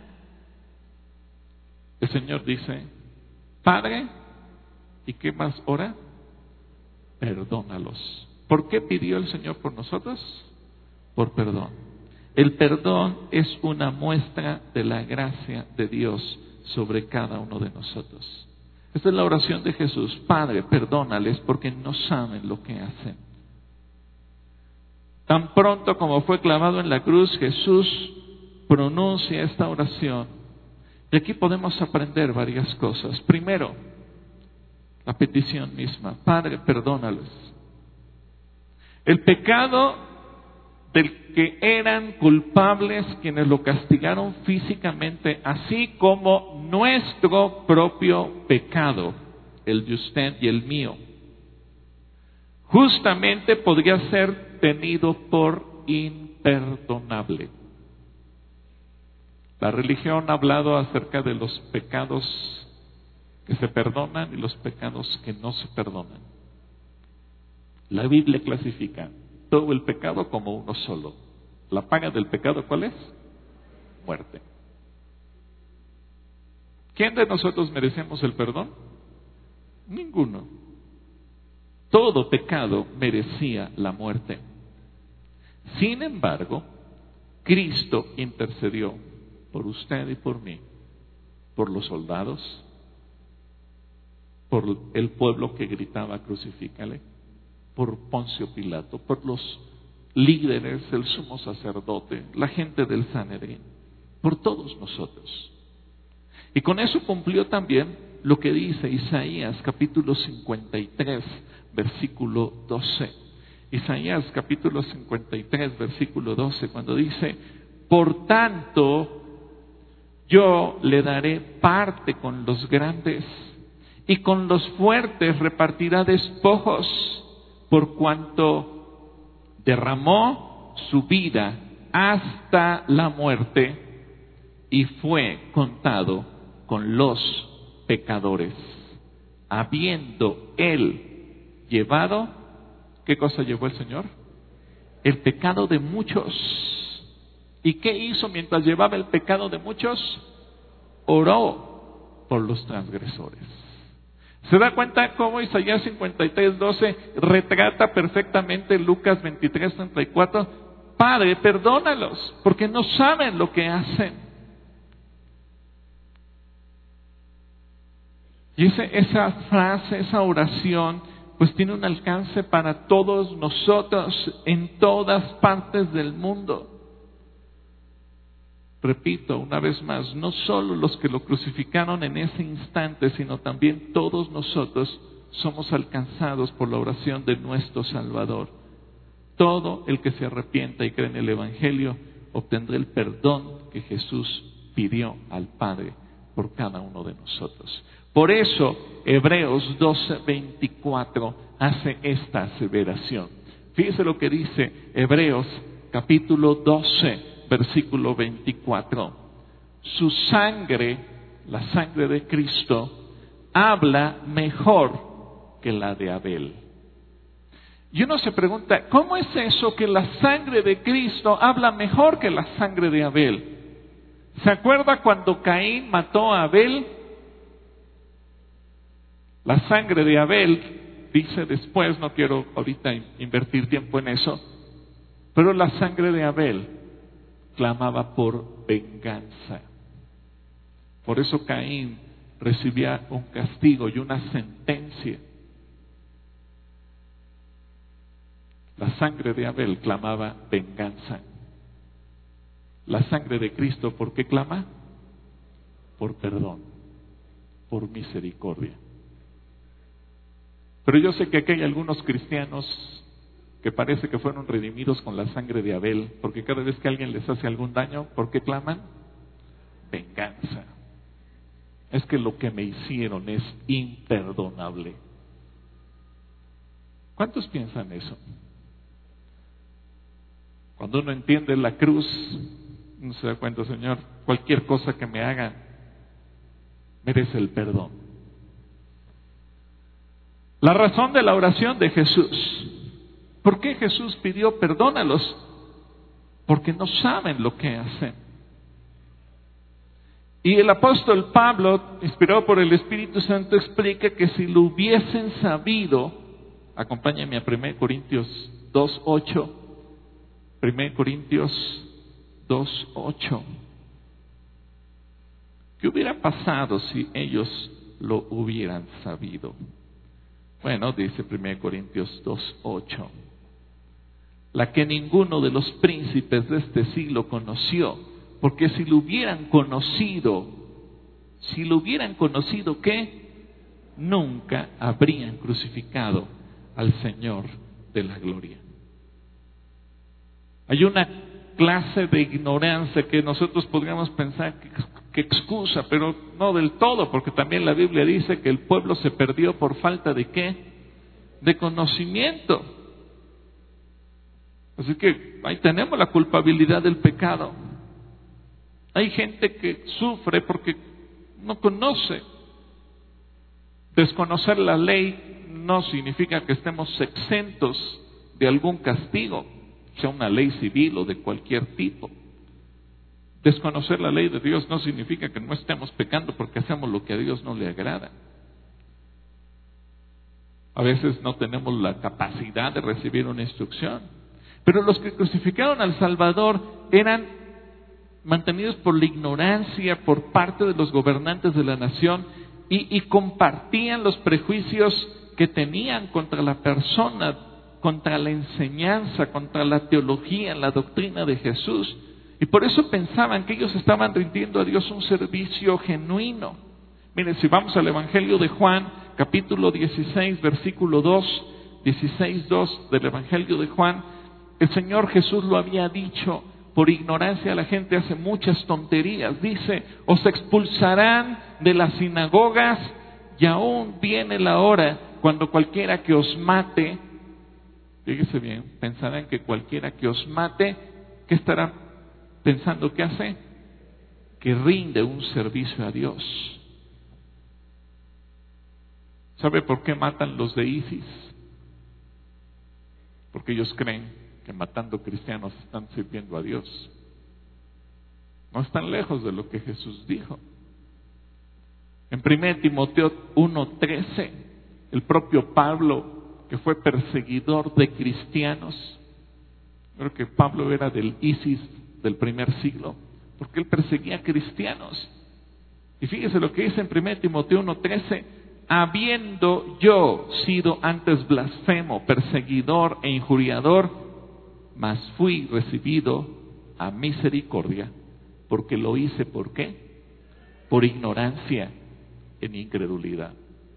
el Señor dice: Padre, ¿y qué más ora? Perdónalos. ¿Por qué pidió el Señor por nosotros? Por perdón. El perdón es una muestra de la gracia de Dios sobre cada uno de nosotros. Esta es la oración de Jesús: Padre, perdónales porque no saben lo que hacen. Tan pronto como fue clavado en la cruz, Jesús pronuncia esta oración. Y aquí podemos aprender varias cosas. Primero, la petición misma: Padre, perdónales. El pecado del que eran culpables quienes lo castigaron físicamente, así como nuestro propio pecado, el de usted y el mío, justamente podría ser tenido por imperdonable. La religión ha hablado acerca de los pecados que se perdonan y los pecados que no se perdonan. La Biblia clasifica todo el pecado como uno solo. ¿La paga del pecado cuál es? Muerte. ¿Quién de nosotros merecemos el perdón? Ninguno. Todo pecado merecía la muerte. Sin embargo, Cristo intercedió por usted y por mí, por los soldados, por el pueblo que gritaba crucifícale, por Poncio Pilato, por los líderes, el sumo sacerdote, la gente del Sanedrín, por todos nosotros. Y con eso cumplió también lo que dice Isaías capítulo cincuenta y tres, versículo doce. Isaías capítulo cincuenta y tres, versículo doce, cuando dice: por tanto, yo le daré parte con los grandes, y con los fuertes repartirá despojos, por cuanto derramó su vida hasta la muerte y fue contado con los pecadores, habiendo él llevado, ¿qué cosa llevó el Señor? El pecado de muchos. ¿Y qué hizo mientras llevaba el pecado de muchos? Oró por los transgresores. ¿Se da cuenta cómo Isaías cincuenta y tres, doce retrata perfectamente Lucas veintitrés, treinta y cuatro? Padre, perdónalos, porque no saben lo que hacen. Y ese, esa frase, esa oración, pues tiene un alcance para todos nosotros en todas partes del mundo. Repito una vez más, no solo los que lo crucificaron en ese instante, sino también todos nosotros somos alcanzados por la oración de nuestro Salvador. Todo el que se arrepienta y cree en el Evangelio obtendrá el perdón que Jesús pidió al Padre por cada uno de nosotros. Por eso Hebreos doce, veinticuatro hace esta aseveración. Fíjese lo que dice Hebreos capítulo doce, versículo veinticuatro. Su sangre, la sangre de Cristo, habla mejor que la de Abel. Y uno se pregunta, ¿cómo es eso que la sangre de Cristo habla mejor que la sangre de Abel? ¿Se acuerda cuando Caín mató a Abel? La sangre de Abel, dice después, no quiero ahorita invertir tiempo en eso, pero la sangre de Abel clamaba por venganza. Por eso Caín recibía un castigo y una sentencia. La sangre de Abel clamaba venganza. La sangre de Cristo, ¿por qué clama? Por perdón, por misericordia. Pero yo sé que aquí hay algunos cristianos que parece que fueron redimidos con la sangre de Abel, porque cada vez que alguien les hace algún daño, ¿por qué claman? Venganza. Es que lo que me hicieron es imperdonable. ¿Cuántos piensan eso? Cuando uno entiende la cruz, uno se da cuenta, Señor, cualquier cosa que me haga merece el perdón. La razón de la oración de Jesús. ¿Por qué Jesús pidió perdónalos? Porque no saben lo que hacen. Y el apóstol Pablo, inspirado por el Espíritu Santo, explica que si lo hubiesen sabido, acompáñame a primera Corintios dos, ocho, primera Corintios dos, ocho. ¿Qué hubiera pasado si ellos lo hubieran sabido? Bueno, dice primera Corintios dos, ocho. La que ninguno de los príncipes de este siglo conoció, porque si lo hubieran conocido, si lo hubieran conocido, ¿qué? Nunca habrían crucificado al Señor de la gloria. Hay una clase de ignorancia que nosotros podríamos pensar que, que excusa, pero no del todo, porque también la Biblia dice que el pueblo se perdió por falta de ¿qué? De conocimiento. Así que ahí tenemos la culpabilidad del pecado. Hay gente que sufre porque no conoce. Desconocer la ley no significa que estemos exentos de algún castigo, sea una ley civil o de cualquier tipo. Desconocer la ley de Dios no significa que no estemos pecando porque hacemos lo que a Dios no le agrada. A veces no tenemos la capacidad de recibir una instrucción. Pero los que crucificaron al Salvador eran mantenidos por la ignorancia por parte de los gobernantes de la nación y, y compartían los prejuicios que tenían contra la persona, contra la enseñanza, contra la teología, la doctrina de Jesús. Y por eso pensaban que ellos estaban rindiendo a Dios un servicio genuino. Miren, si vamos al Evangelio de Juan, capítulo dieciséis, versículo dos, dieciséis, dos del Evangelio de Juan, el Señor Jesús lo había dicho, por ignorancia la gente hace muchas tonterías. Dice, os expulsarán de las sinagogas y aún viene la hora cuando cualquiera que os mate fíjese bien, pensarán que cualquiera que os mate, ¿qué estará pensando que hace? Que rinde un servicio a Dios. ¿Sabe por qué matan los de ISIS? Porque ellos creen que matando cristianos están sirviendo a Dios. No están lejos de lo que Jesús dijo. En primera Timoteo uno trece, el propio Pablo, que fue perseguidor de cristianos, creo que Pablo era del ISIS del primer siglo, porque él perseguía cristianos. Y fíjese lo que dice en primera Timoteo uno trece: habiendo yo sido antes blasfemo, perseguidor e injuriador, mas fui recibido a misericordia, porque lo hice, ¿por qué? Por ignorancia, en incredulidad.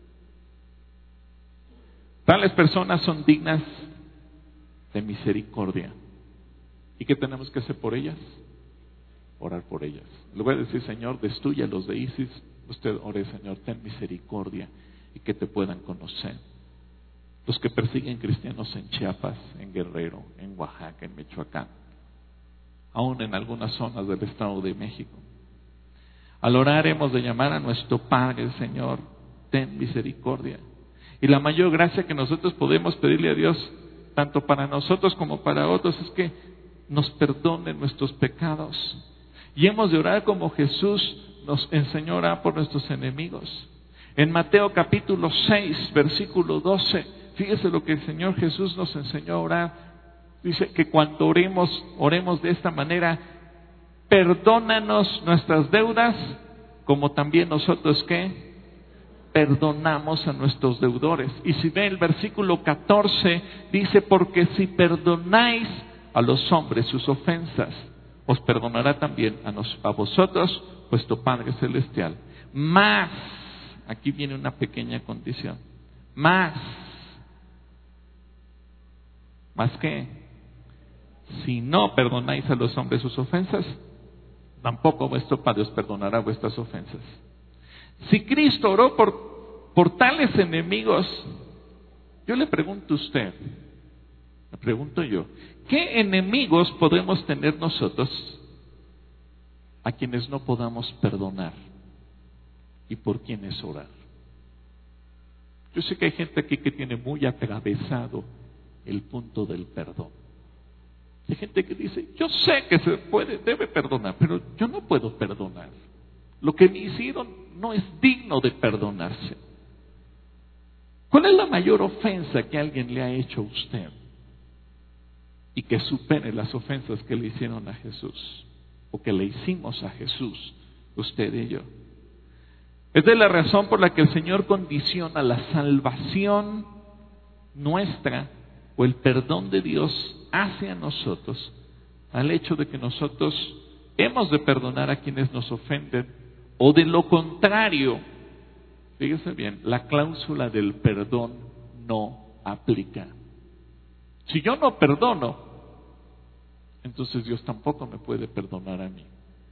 Tales personas son dignas de misericordia. ¿Y qué tenemos que hacer por ellas? Orar por ellas. Le voy a decir: Señor, destruye a los de ISIS. Usted ore: Señor, ten misericordia y que te puedan conocer. Los que persiguen cristianos en Chiapas, en Guerrero, en Oaxaca, en Michoacán, aún en algunas zonas del Estado de México. Al orar hemos de llamar a nuestro Padre: Señor, ten misericordia. Y la mayor gracia que nosotros podemos pedirle a Dios, tanto para nosotros como para otros, es que nos perdone nuestros pecados. Y hemos de orar como Jesús nos enseñó a orar por nuestros enemigos. En Mateo capítulo seis, versículo doce, fíjese lo que el Señor Jesús nos enseñó a orar. Dice que cuando oremos, oremos de esta manera: perdónanos nuestras deudas, como también nosotros, ¿qué? Perdonamos a nuestros deudores. Y si ve el versículo catorce, dice: porque si perdonáis a los hombres sus ofensas, os perdonará también a, nos, a vosotros vuestro Padre Celestial. Más, aquí viene una pequeña condición, más, ¿más qué? Si no perdonáis a los hombres sus ofensas, tampoco vuestro Padre os perdonará vuestras ofensas. Si Cristo oró por, por tales enemigos, yo le pregunto a usted, me pregunto yo, ¿qué enemigos podemos tener nosotros a quienes no podamos perdonar y por quienes orar? Yo sé que hay gente aquí que tiene muy atravesado el punto del perdón. Hay gente que dice: yo sé que se puede, debe perdonar, pero yo no puedo perdonar. Lo que me hicieron no es digno de perdonarse. ¿Cuál es la mayor ofensa que alguien le ha hecho a usted? Y que supere las ofensas que le hicieron a Jesús, o que le hicimos a Jesús, usted y yo. Es de la razón por la que el Señor condiciona la salvación nuestra, o el perdón de Dios hacia nosotros, al hecho de que nosotros hemos de perdonar a quienes nos ofenden, o de lo contrario, fíjese bien, la cláusula del perdón no aplica. Si yo no perdono, entonces Dios tampoco me puede perdonar a mí.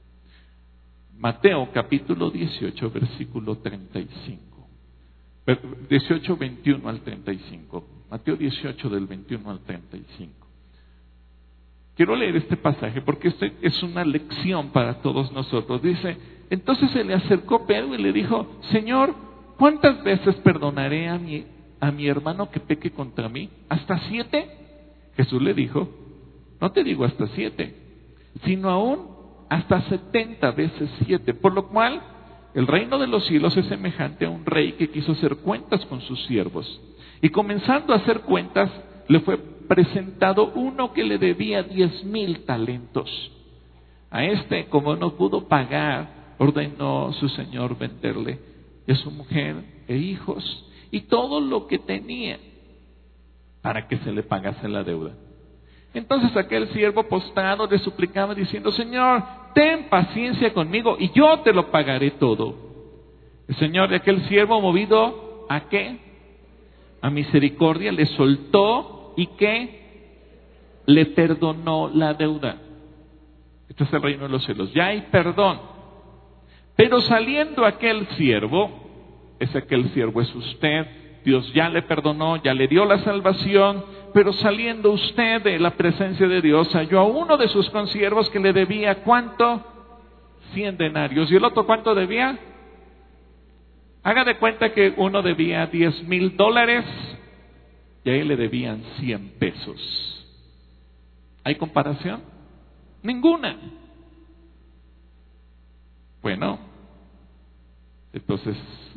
Mateo capítulo dieciocho, versículo treinta y cinco. dieciocho, veintiuno al treinta y cinco. Mateo dieciocho, del veintiuno al treinta y cinco. Quiero leer este pasaje porque este es una lección para todos nosotros. Dice: entonces se le acercó Pedro y le dijo: Señor, ¿cuántas veces perdonaré a mi, a mi hermano que peque contra mí? ¿Hasta siete? Jesús le dijo: no te digo hasta siete, sino aún hasta setenta veces siete. Por lo cual, el reino de los cielos es semejante a un rey que quiso hacer cuentas con sus siervos. Y comenzando a hacer cuentas, le fue presentado uno que le debía diez mil talentos. A este, como no pudo pagar, ordenó su señor venderle a su mujer e hijos y todo lo que tenía, para que se le pagase la deuda. Entonces aquel siervo postrado le suplicaba diciendo: Señor, ten paciencia conmigo y yo te lo pagaré todo. El señor de aquel siervo, movido ¿a qué? A misericordia, le soltó y ¿qué? Le perdonó la deuda. Este es el reino de los cielos. Ya hay perdón. Pero saliendo aquel siervo, ese aquel siervo es usted, Dios ya le perdonó, ya le dio la salvación, pero saliendo usted de la presencia de Dios, halló a uno de sus consiervos que le debía, ¿cuánto? Cien denarios. ¿Y el otro cuánto debía? Haga de cuenta que uno debía diez mil dólares y a él le debían cien pesos. ¿Hay comparación? Ninguna. Bueno, entonces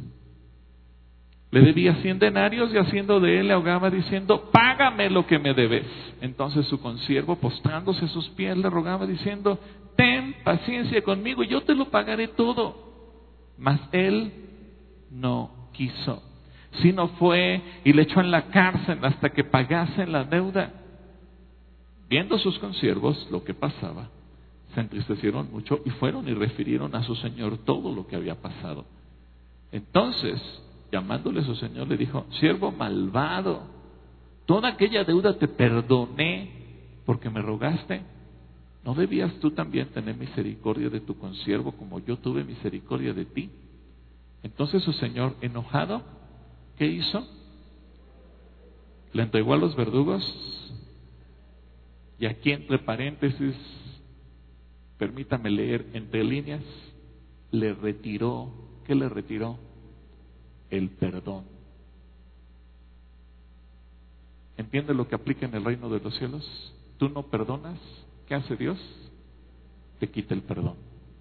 le debía cien denarios y haciendo de él le ahogaba diciendo, págame lo que me debes. Entonces su consiervo, postrándose a sus pies, le rogaba diciendo, ten paciencia conmigo y yo te lo pagaré todo. Mas él no quiso, sino fue y le echó en la cárcel hasta que pagasen la deuda. Viendo sus consiervos lo que pasaba, se entristecieron mucho y fueron y refirieron a su señor todo lo que había pasado. Entonces, llamándole a su señor, le dijo, siervo malvado, toda aquella deuda te perdoné porque me rogaste. ¿No debías tú también tener misericordia de tu consiervo como yo tuve misericordia de ti? Entonces su señor, enojado, ¿qué hizo? Le entregó a los verdugos. Y aquí entre paréntesis, permítame leer entre líneas, le retiró, ¿qué le retiró? El perdón. ¿Entiende lo que aplica en el reino de los cielos? Tú no perdonas, ¿qué hace Dios? Te quita el perdón.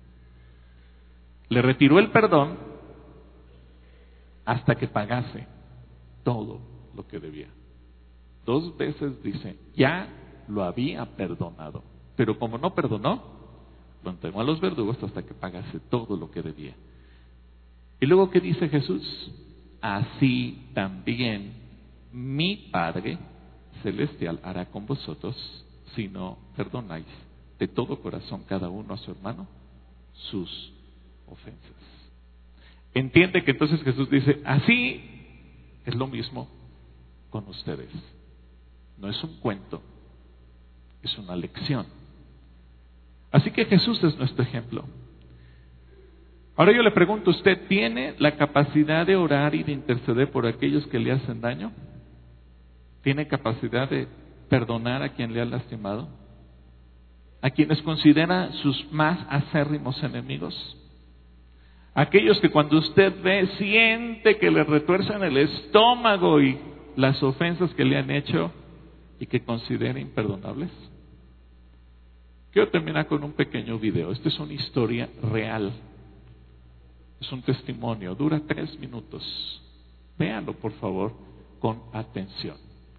Le retiró el perdón hasta que pagase todo lo que debía. Dos veces dice, ya lo había perdonado, pero como no perdonó, lo entregó a los verdugos hasta que pagase todo lo que debía. Y luego, ¿qué dice Jesús? Así también mi Padre Celestial hará con vosotros si no perdonáis de todo corazón cada uno a su hermano sus ofensas. Entiende que entonces Jesús dice, así es lo mismo con ustedes. No es un cuento, es una lección. Así que Jesús es nuestro ejemplo. Ahora yo le pregunto, ¿usted tiene la capacidad de orar y de interceder por aquellos que le hacen daño? ¿Tiene capacidad de perdonar a quien le ha lastimado? ¿A quienes considera sus más acérrimos enemigos? Aquellos que cuando usted ve, siente que le retuercen el estómago y las ofensas que le han hecho y que considera imperdonables. Quiero terminar con un pequeño video. Esta es una historia real. Es un testimonio, dura tres minutos. Véanlo, por favor, con atención.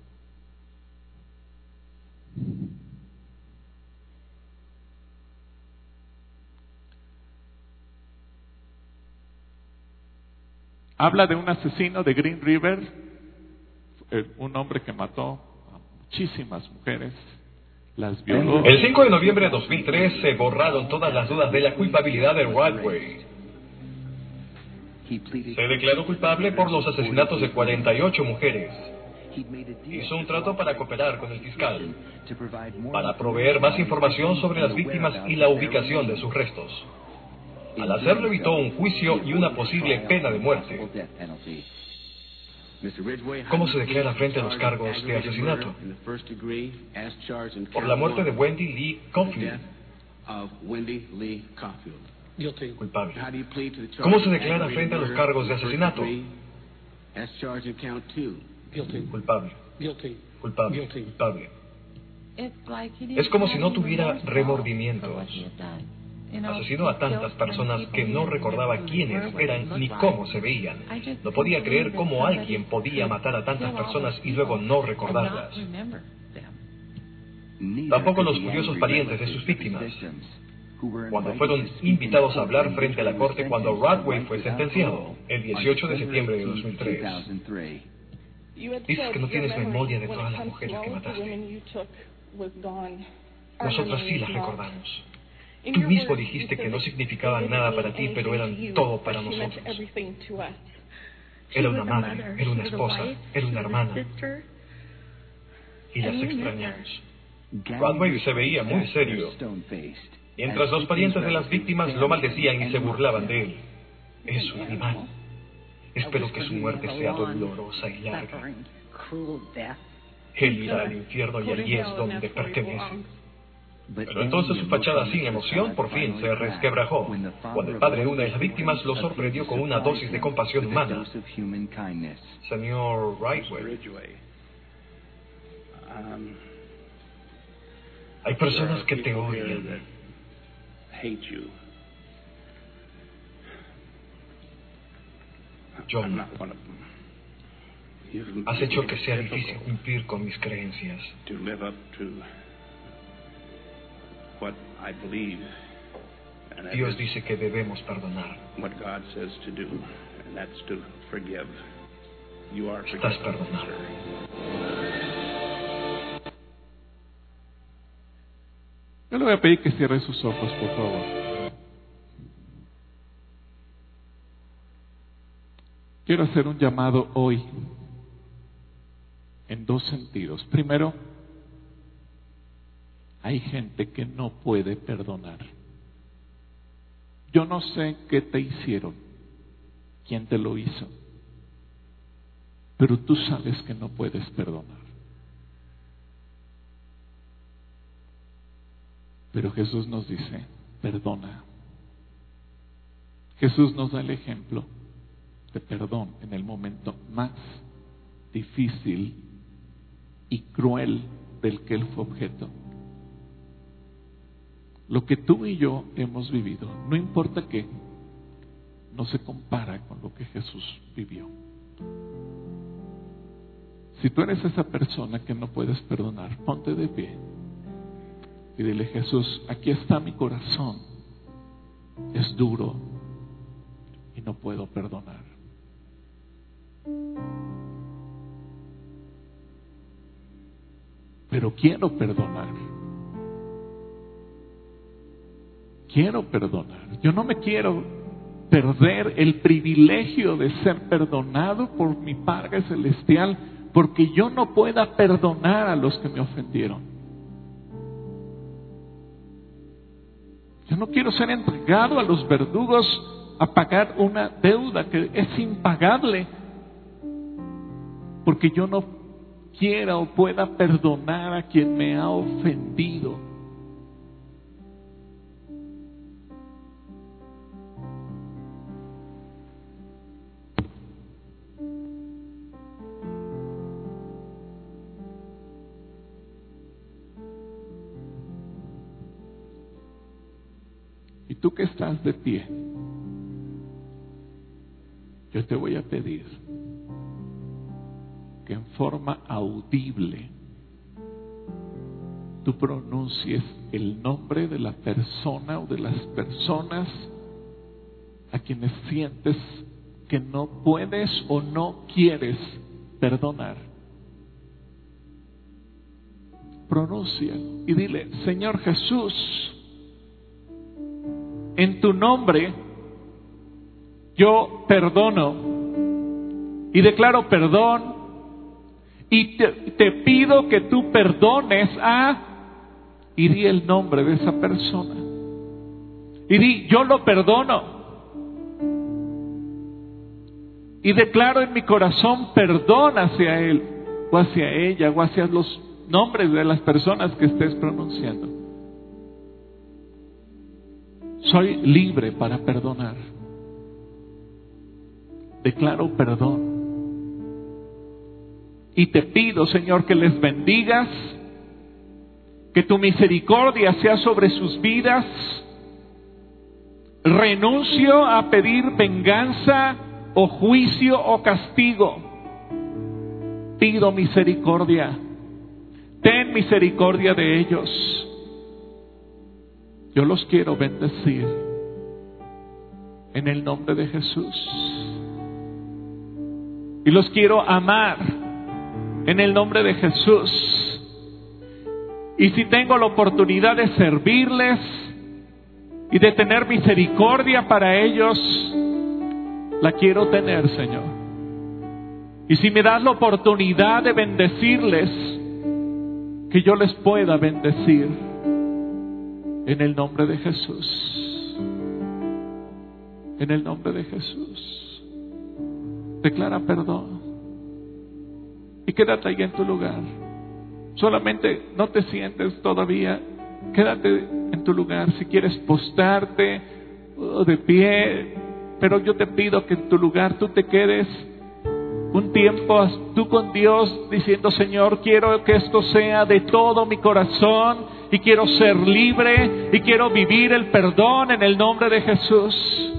Habla de un asesino de Green River, un hombre que mató a muchísimas mujeres, las violó. El cinco de noviembre de dos mil tres se borraron todas las dudas de la culpabilidad de Radway. Se declaró culpable por los asesinatos de cuarenta y ocho mujeres. Hizo un trato para cooperar con el fiscal, para proveer más información sobre las víctimas y la ubicación de sus restos. Al hacerlo evitó un juicio y una posible pena de muerte. ¿Cómo se declara frente a los cargos de asesinato? Por la muerte de Wendy Lee Caulfield. Culpable. ¿Cómo se declara frente a los cargos de asesinato? Culpable. Culpable. Culpable. Es como si no tuviera remordimientos. Asesinó a tantas personas que no recordaba quiénes eran ni cómo se veían. No podía creer cómo alguien podía matar a tantas personas y luego no recordarlas. Tampoco los curiosos parientes de sus víctimas. Cuando fueron invitados a hablar frente a la corte cuando Radway fue sentenciado, el dieciocho de septiembre de dos mil tres. Dices que no tienes memoria de todas las mujeres que mataste. Nosotros sí las recordamos. Tú mismo dijiste que no significaban nada para ti, pero eran todo para nosotros. Era una madre, era una esposa, era una hermana. Y las extrañamos. Radway se veía muy serio, mientras los parientes de las víctimas lo maldecían y se burlaban de él. Es un animal. Espero que su muerte sea dolorosa y larga. Él irá al infierno y allí es donde pertenece. Pero entonces su fachada sin emoción por fin se resquebrajó. Cuando el padre de una de las víctimas lo sorprendió con una dosis de compasión humana. Señor Ridgway, hay personas que te odian. John, has hecho que sea difícil cumplir con mis creencias. Dios dice que debemos perdonar. Estás perdonado. Yo le voy a pedir que cierre sus ojos, por favor. Quiero hacer un llamado hoy en dos sentidos. Primero, hay gente que no puede perdonar. Yo no sé qué te hicieron, quién te lo hizo, pero tú sabes que no puedes perdonar. Pero Jesús nos dice, perdona. Jesús nos da el ejemplo de perdón en el momento más difícil y cruel del que Él fue objeto. Lo que tú y yo hemos vivido, no importa qué, no se compara con lo que Jesús vivió. Si tú eres esa persona que no puedes perdonar, ponte de pie y dile, Jesús, aquí está mi corazón, es duro y no puedo perdonar. Pero quiero perdonar. Quiero perdonar. Yo no me quiero perder el privilegio de ser perdonado por mi Padre Celestial, porque yo no pueda perdonar a los que me ofendieron. Yo no quiero ser entregado a los verdugos a pagar una deuda que es impagable, porque yo no quiera o pueda perdonar a quien me ha ofendido. Y tú que estás de pie, yo te voy a pedir que en forma audible tú pronuncies el nombre de la persona o de las personas a quienes sientes que no puedes o no quieres perdonar. Pronúncialo y dile, Señor Jesús, en tu nombre yo perdono y declaro perdón y te, te pido que tú perdones a, y di el nombre de esa persona y di, yo lo perdono y declaro en mi corazón perdón hacia él o hacia ella o hacia los nombres de las personas que estés pronunciando. Soy libre para perdonar. Declaro perdón. Y te pido, Señor, que les bendigas, que tu misericordia sea sobre sus vidas. Renuncio a pedir venganza o juicio o castigo. Pido misericordia. Ten misericordia de ellos. Yo los quiero bendecir en el nombre de Jesús. Y los quiero amar en el nombre de Jesús. Y si tengo la oportunidad de servirles y de tener misericordia para ellos, la quiero tener, Señor. Y si me das la oportunidad de bendecirles, que yo les pueda bendecir en el nombre de Jesús. En el nombre de Jesús. Declara perdón. Y quédate ahí en tu lugar. Solamente no te sientes todavía. Quédate en tu lugar. Si quieres postarte o de pie, pero yo te pido que en tu lugar tú te quedes un tiempo tú con Dios diciendo: Señor, quiero que esto sea de todo mi corazón y quiero ser libre y quiero vivir el perdón en el nombre de Jesús.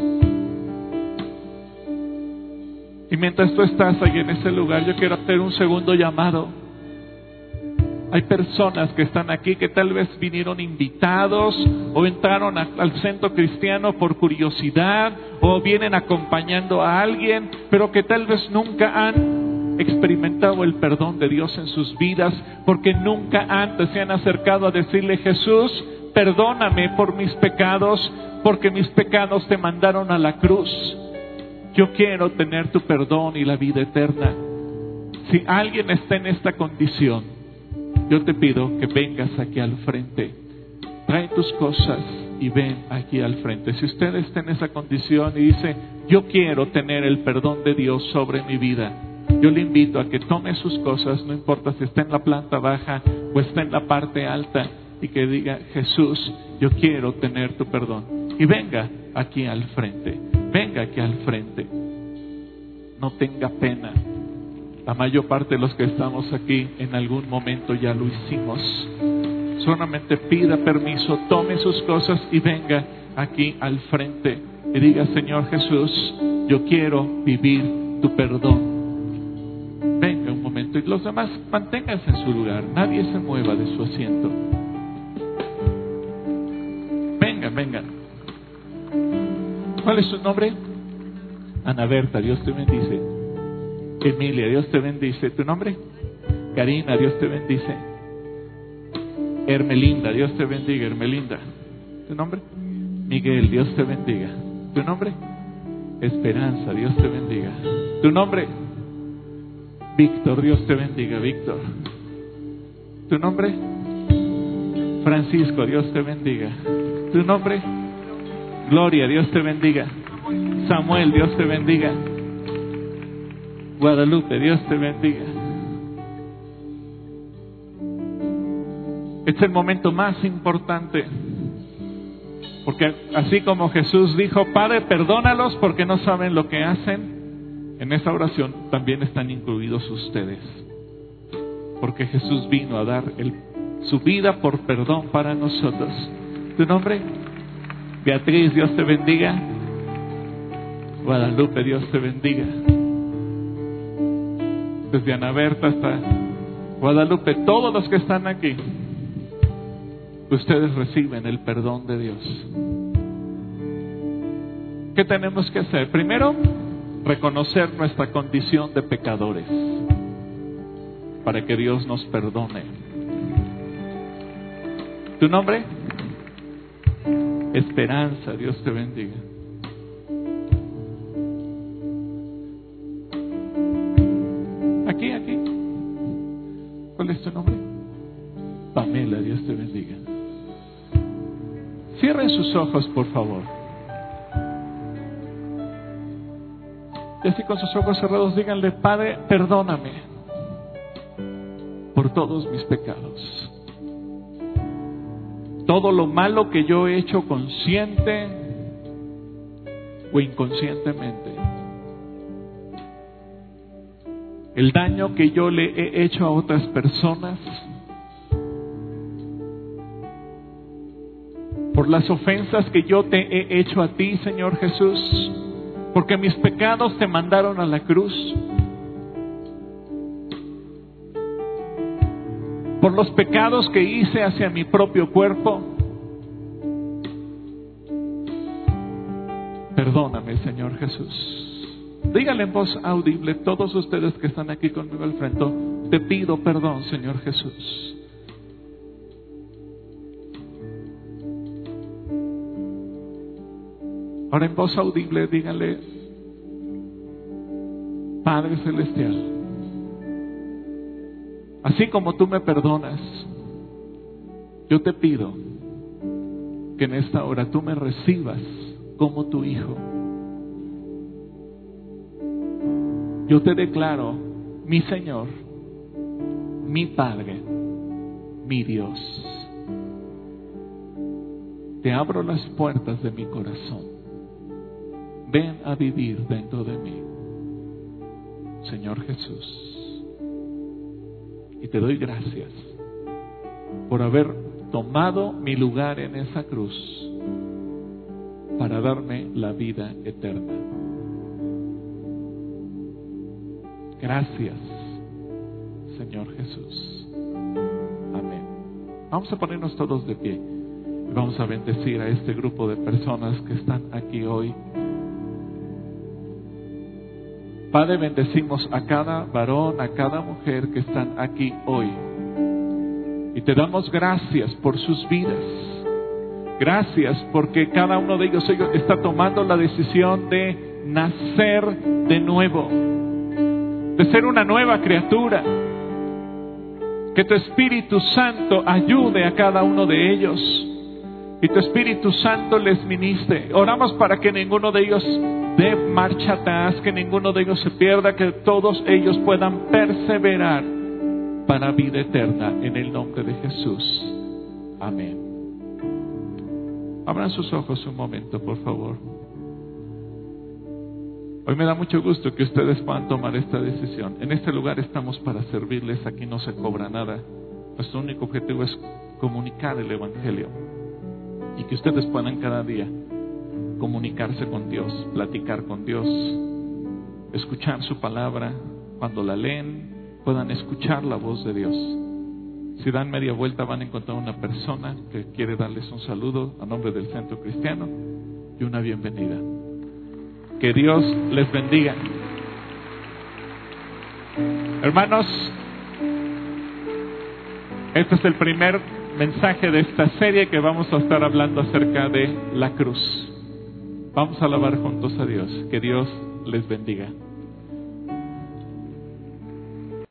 Y mientras tú estás ahí en ese lugar, yo quiero hacer un segundo llamado. Hay personas que están aquí que tal vez vinieron invitados o entraron a, al centro cristiano por curiosidad o vienen acompañando a alguien, pero que tal vez nunca han experimentado el perdón de Dios en sus vidas, porque nunca antes se han acercado a decirle: Jesús, perdóname por mis pecados, porque mis pecados te mandaron a la cruz. Yo quiero tener tu perdón y la vida eterna. Si alguien está en esta condición, yo te pido que vengas aquí al frente. Trae tus cosas y ven aquí al frente. Si usted está en esa condición y dice: yo quiero tener el perdón de Dios sobre mi vida, yo le invito a que tome sus cosas, no importa si está en la planta baja o está en la parte alta, y que diga: Jesús, yo quiero tener tu perdón. Y venga aquí al frente. Venga aquí al frente. No tenga pena. La mayor parte de los que estamos aquí en algún momento ya lo hicimos. Solamente pida permiso, tome sus cosas y venga aquí al frente y diga: Señor Jesús, yo quiero vivir tu perdón. Venga un momento, y los demás manténganse en su lugar. Nadie se mueva de su asiento. Venga, venga. ¿Cuál es su nombre? Ana Berta, Dios te bendice. Emilia, Dios te bendice. ¿Tu nombre? Karina, Dios te bendice. Hermelinda, Dios te bendiga. Hermelinda. ¿Tu nombre? Miguel, Dios te bendiga. ¿Tu nombre? Esperanza, Dios te bendiga. ¿Tu nombre? Víctor, Dios te bendiga. Víctor. ¿Tu nombre? Francisco, Dios te bendiga. ¿Tu nombre? Gloria, Dios te bendiga. Samuel, Dios te bendiga. Guadalupe, Dios te bendiga. Este es el momento más importante, porque así como Jesús dijo: Padre, perdónalos porque no saben lo que hacen, en esa oración también están incluidos ustedes, porque Jesús vino a dar el, su vida por perdón para nosotros. ¿Tu nombre? Beatriz, Dios te bendiga. Guadalupe, Dios te bendiga. Desde Ana Berta hasta Guadalupe, todos los que están aquí, ustedes reciben el perdón de Dios. ¿Qué tenemos que hacer? Primero, reconocer nuestra condición de pecadores para que Dios nos perdone. ¿Tu nombre? Esperanza, Dios te bendiga. Aquí, aquí. ¿Cuál es tu nombre? Pamela, Dios te bendiga. Cierren sus ojos, por favor. Y así con sus ojos cerrados díganle: Padre, perdóname por todos mis pecados. Todo lo malo que yo he hecho consciente o inconscientemente. El daño que yo le he hecho a otras personas. Por las ofensas que yo te he hecho a ti, Señor Jesús. Porque mis pecados te mandaron a la cruz. Por los pecados que hice hacia mi propio cuerpo. Perdóname, Señor Jesús. Díganle en voz audible, todos ustedes que están aquí conmigo al frente: te pido perdón, Señor Jesús. Ahora en voz audible díganle: Padre Celestial, así como tú me perdonas, yo te pido que en esta hora tú me recibas como tu hijo. yo te declaro mi Señor, mi Padre, mi Dios. Te abro las puertas de mi corazón. Ven a vivir dentro de mí, Señor Jesús. Y te doy gracias por haber tomado mi lugar en esa cruz para darme la vida eterna. Gracias, Señor Jesús. Amén. Vamos a ponernos todos de pie y vamos a bendecir a este grupo de personas que están aquí hoy. Padre, bendecimos a cada varón, a cada mujer que están aquí hoy. Y te damos gracias por sus vidas. Gracias porque cada uno de ellos, ellos está tomando la decisión de nacer de nuevo, de ser una nueva criatura. Que tu Espíritu Santo ayude a cada uno de ellos y tu Espíritu Santo les ministre. Oramos para que ninguno de ellos dé marcha atrás, que ninguno de ellos se pierda, que todos ellos puedan perseverar para vida eterna en el nombre de Jesús. Amén. Abran sus ojos un momento, por favor. Hoy me da mucho gusto que ustedes puedan tomar esta decisión. En este lugar estamos para servirles, aquí no se cobra nada. Nuestro único objetivo es comunicar el Evangelio y que ustedes puedan cada día comunicarse con Dios, platicar con Dios, escuchar su palabra. Cuando la leen, puedan escuchar la voz de Dios. Si dan media vuelta van a encontrar una persona que quiere darles un saludo a nombre del Centro Cristiano y una bienvenida. Que Dios les bendiga. Hermanos, este es el primer mensaje de esta serie que vamos a estar hablando acerca de la cruz. Vamos a alabar juntos a Dios. Que Dios les bendiga.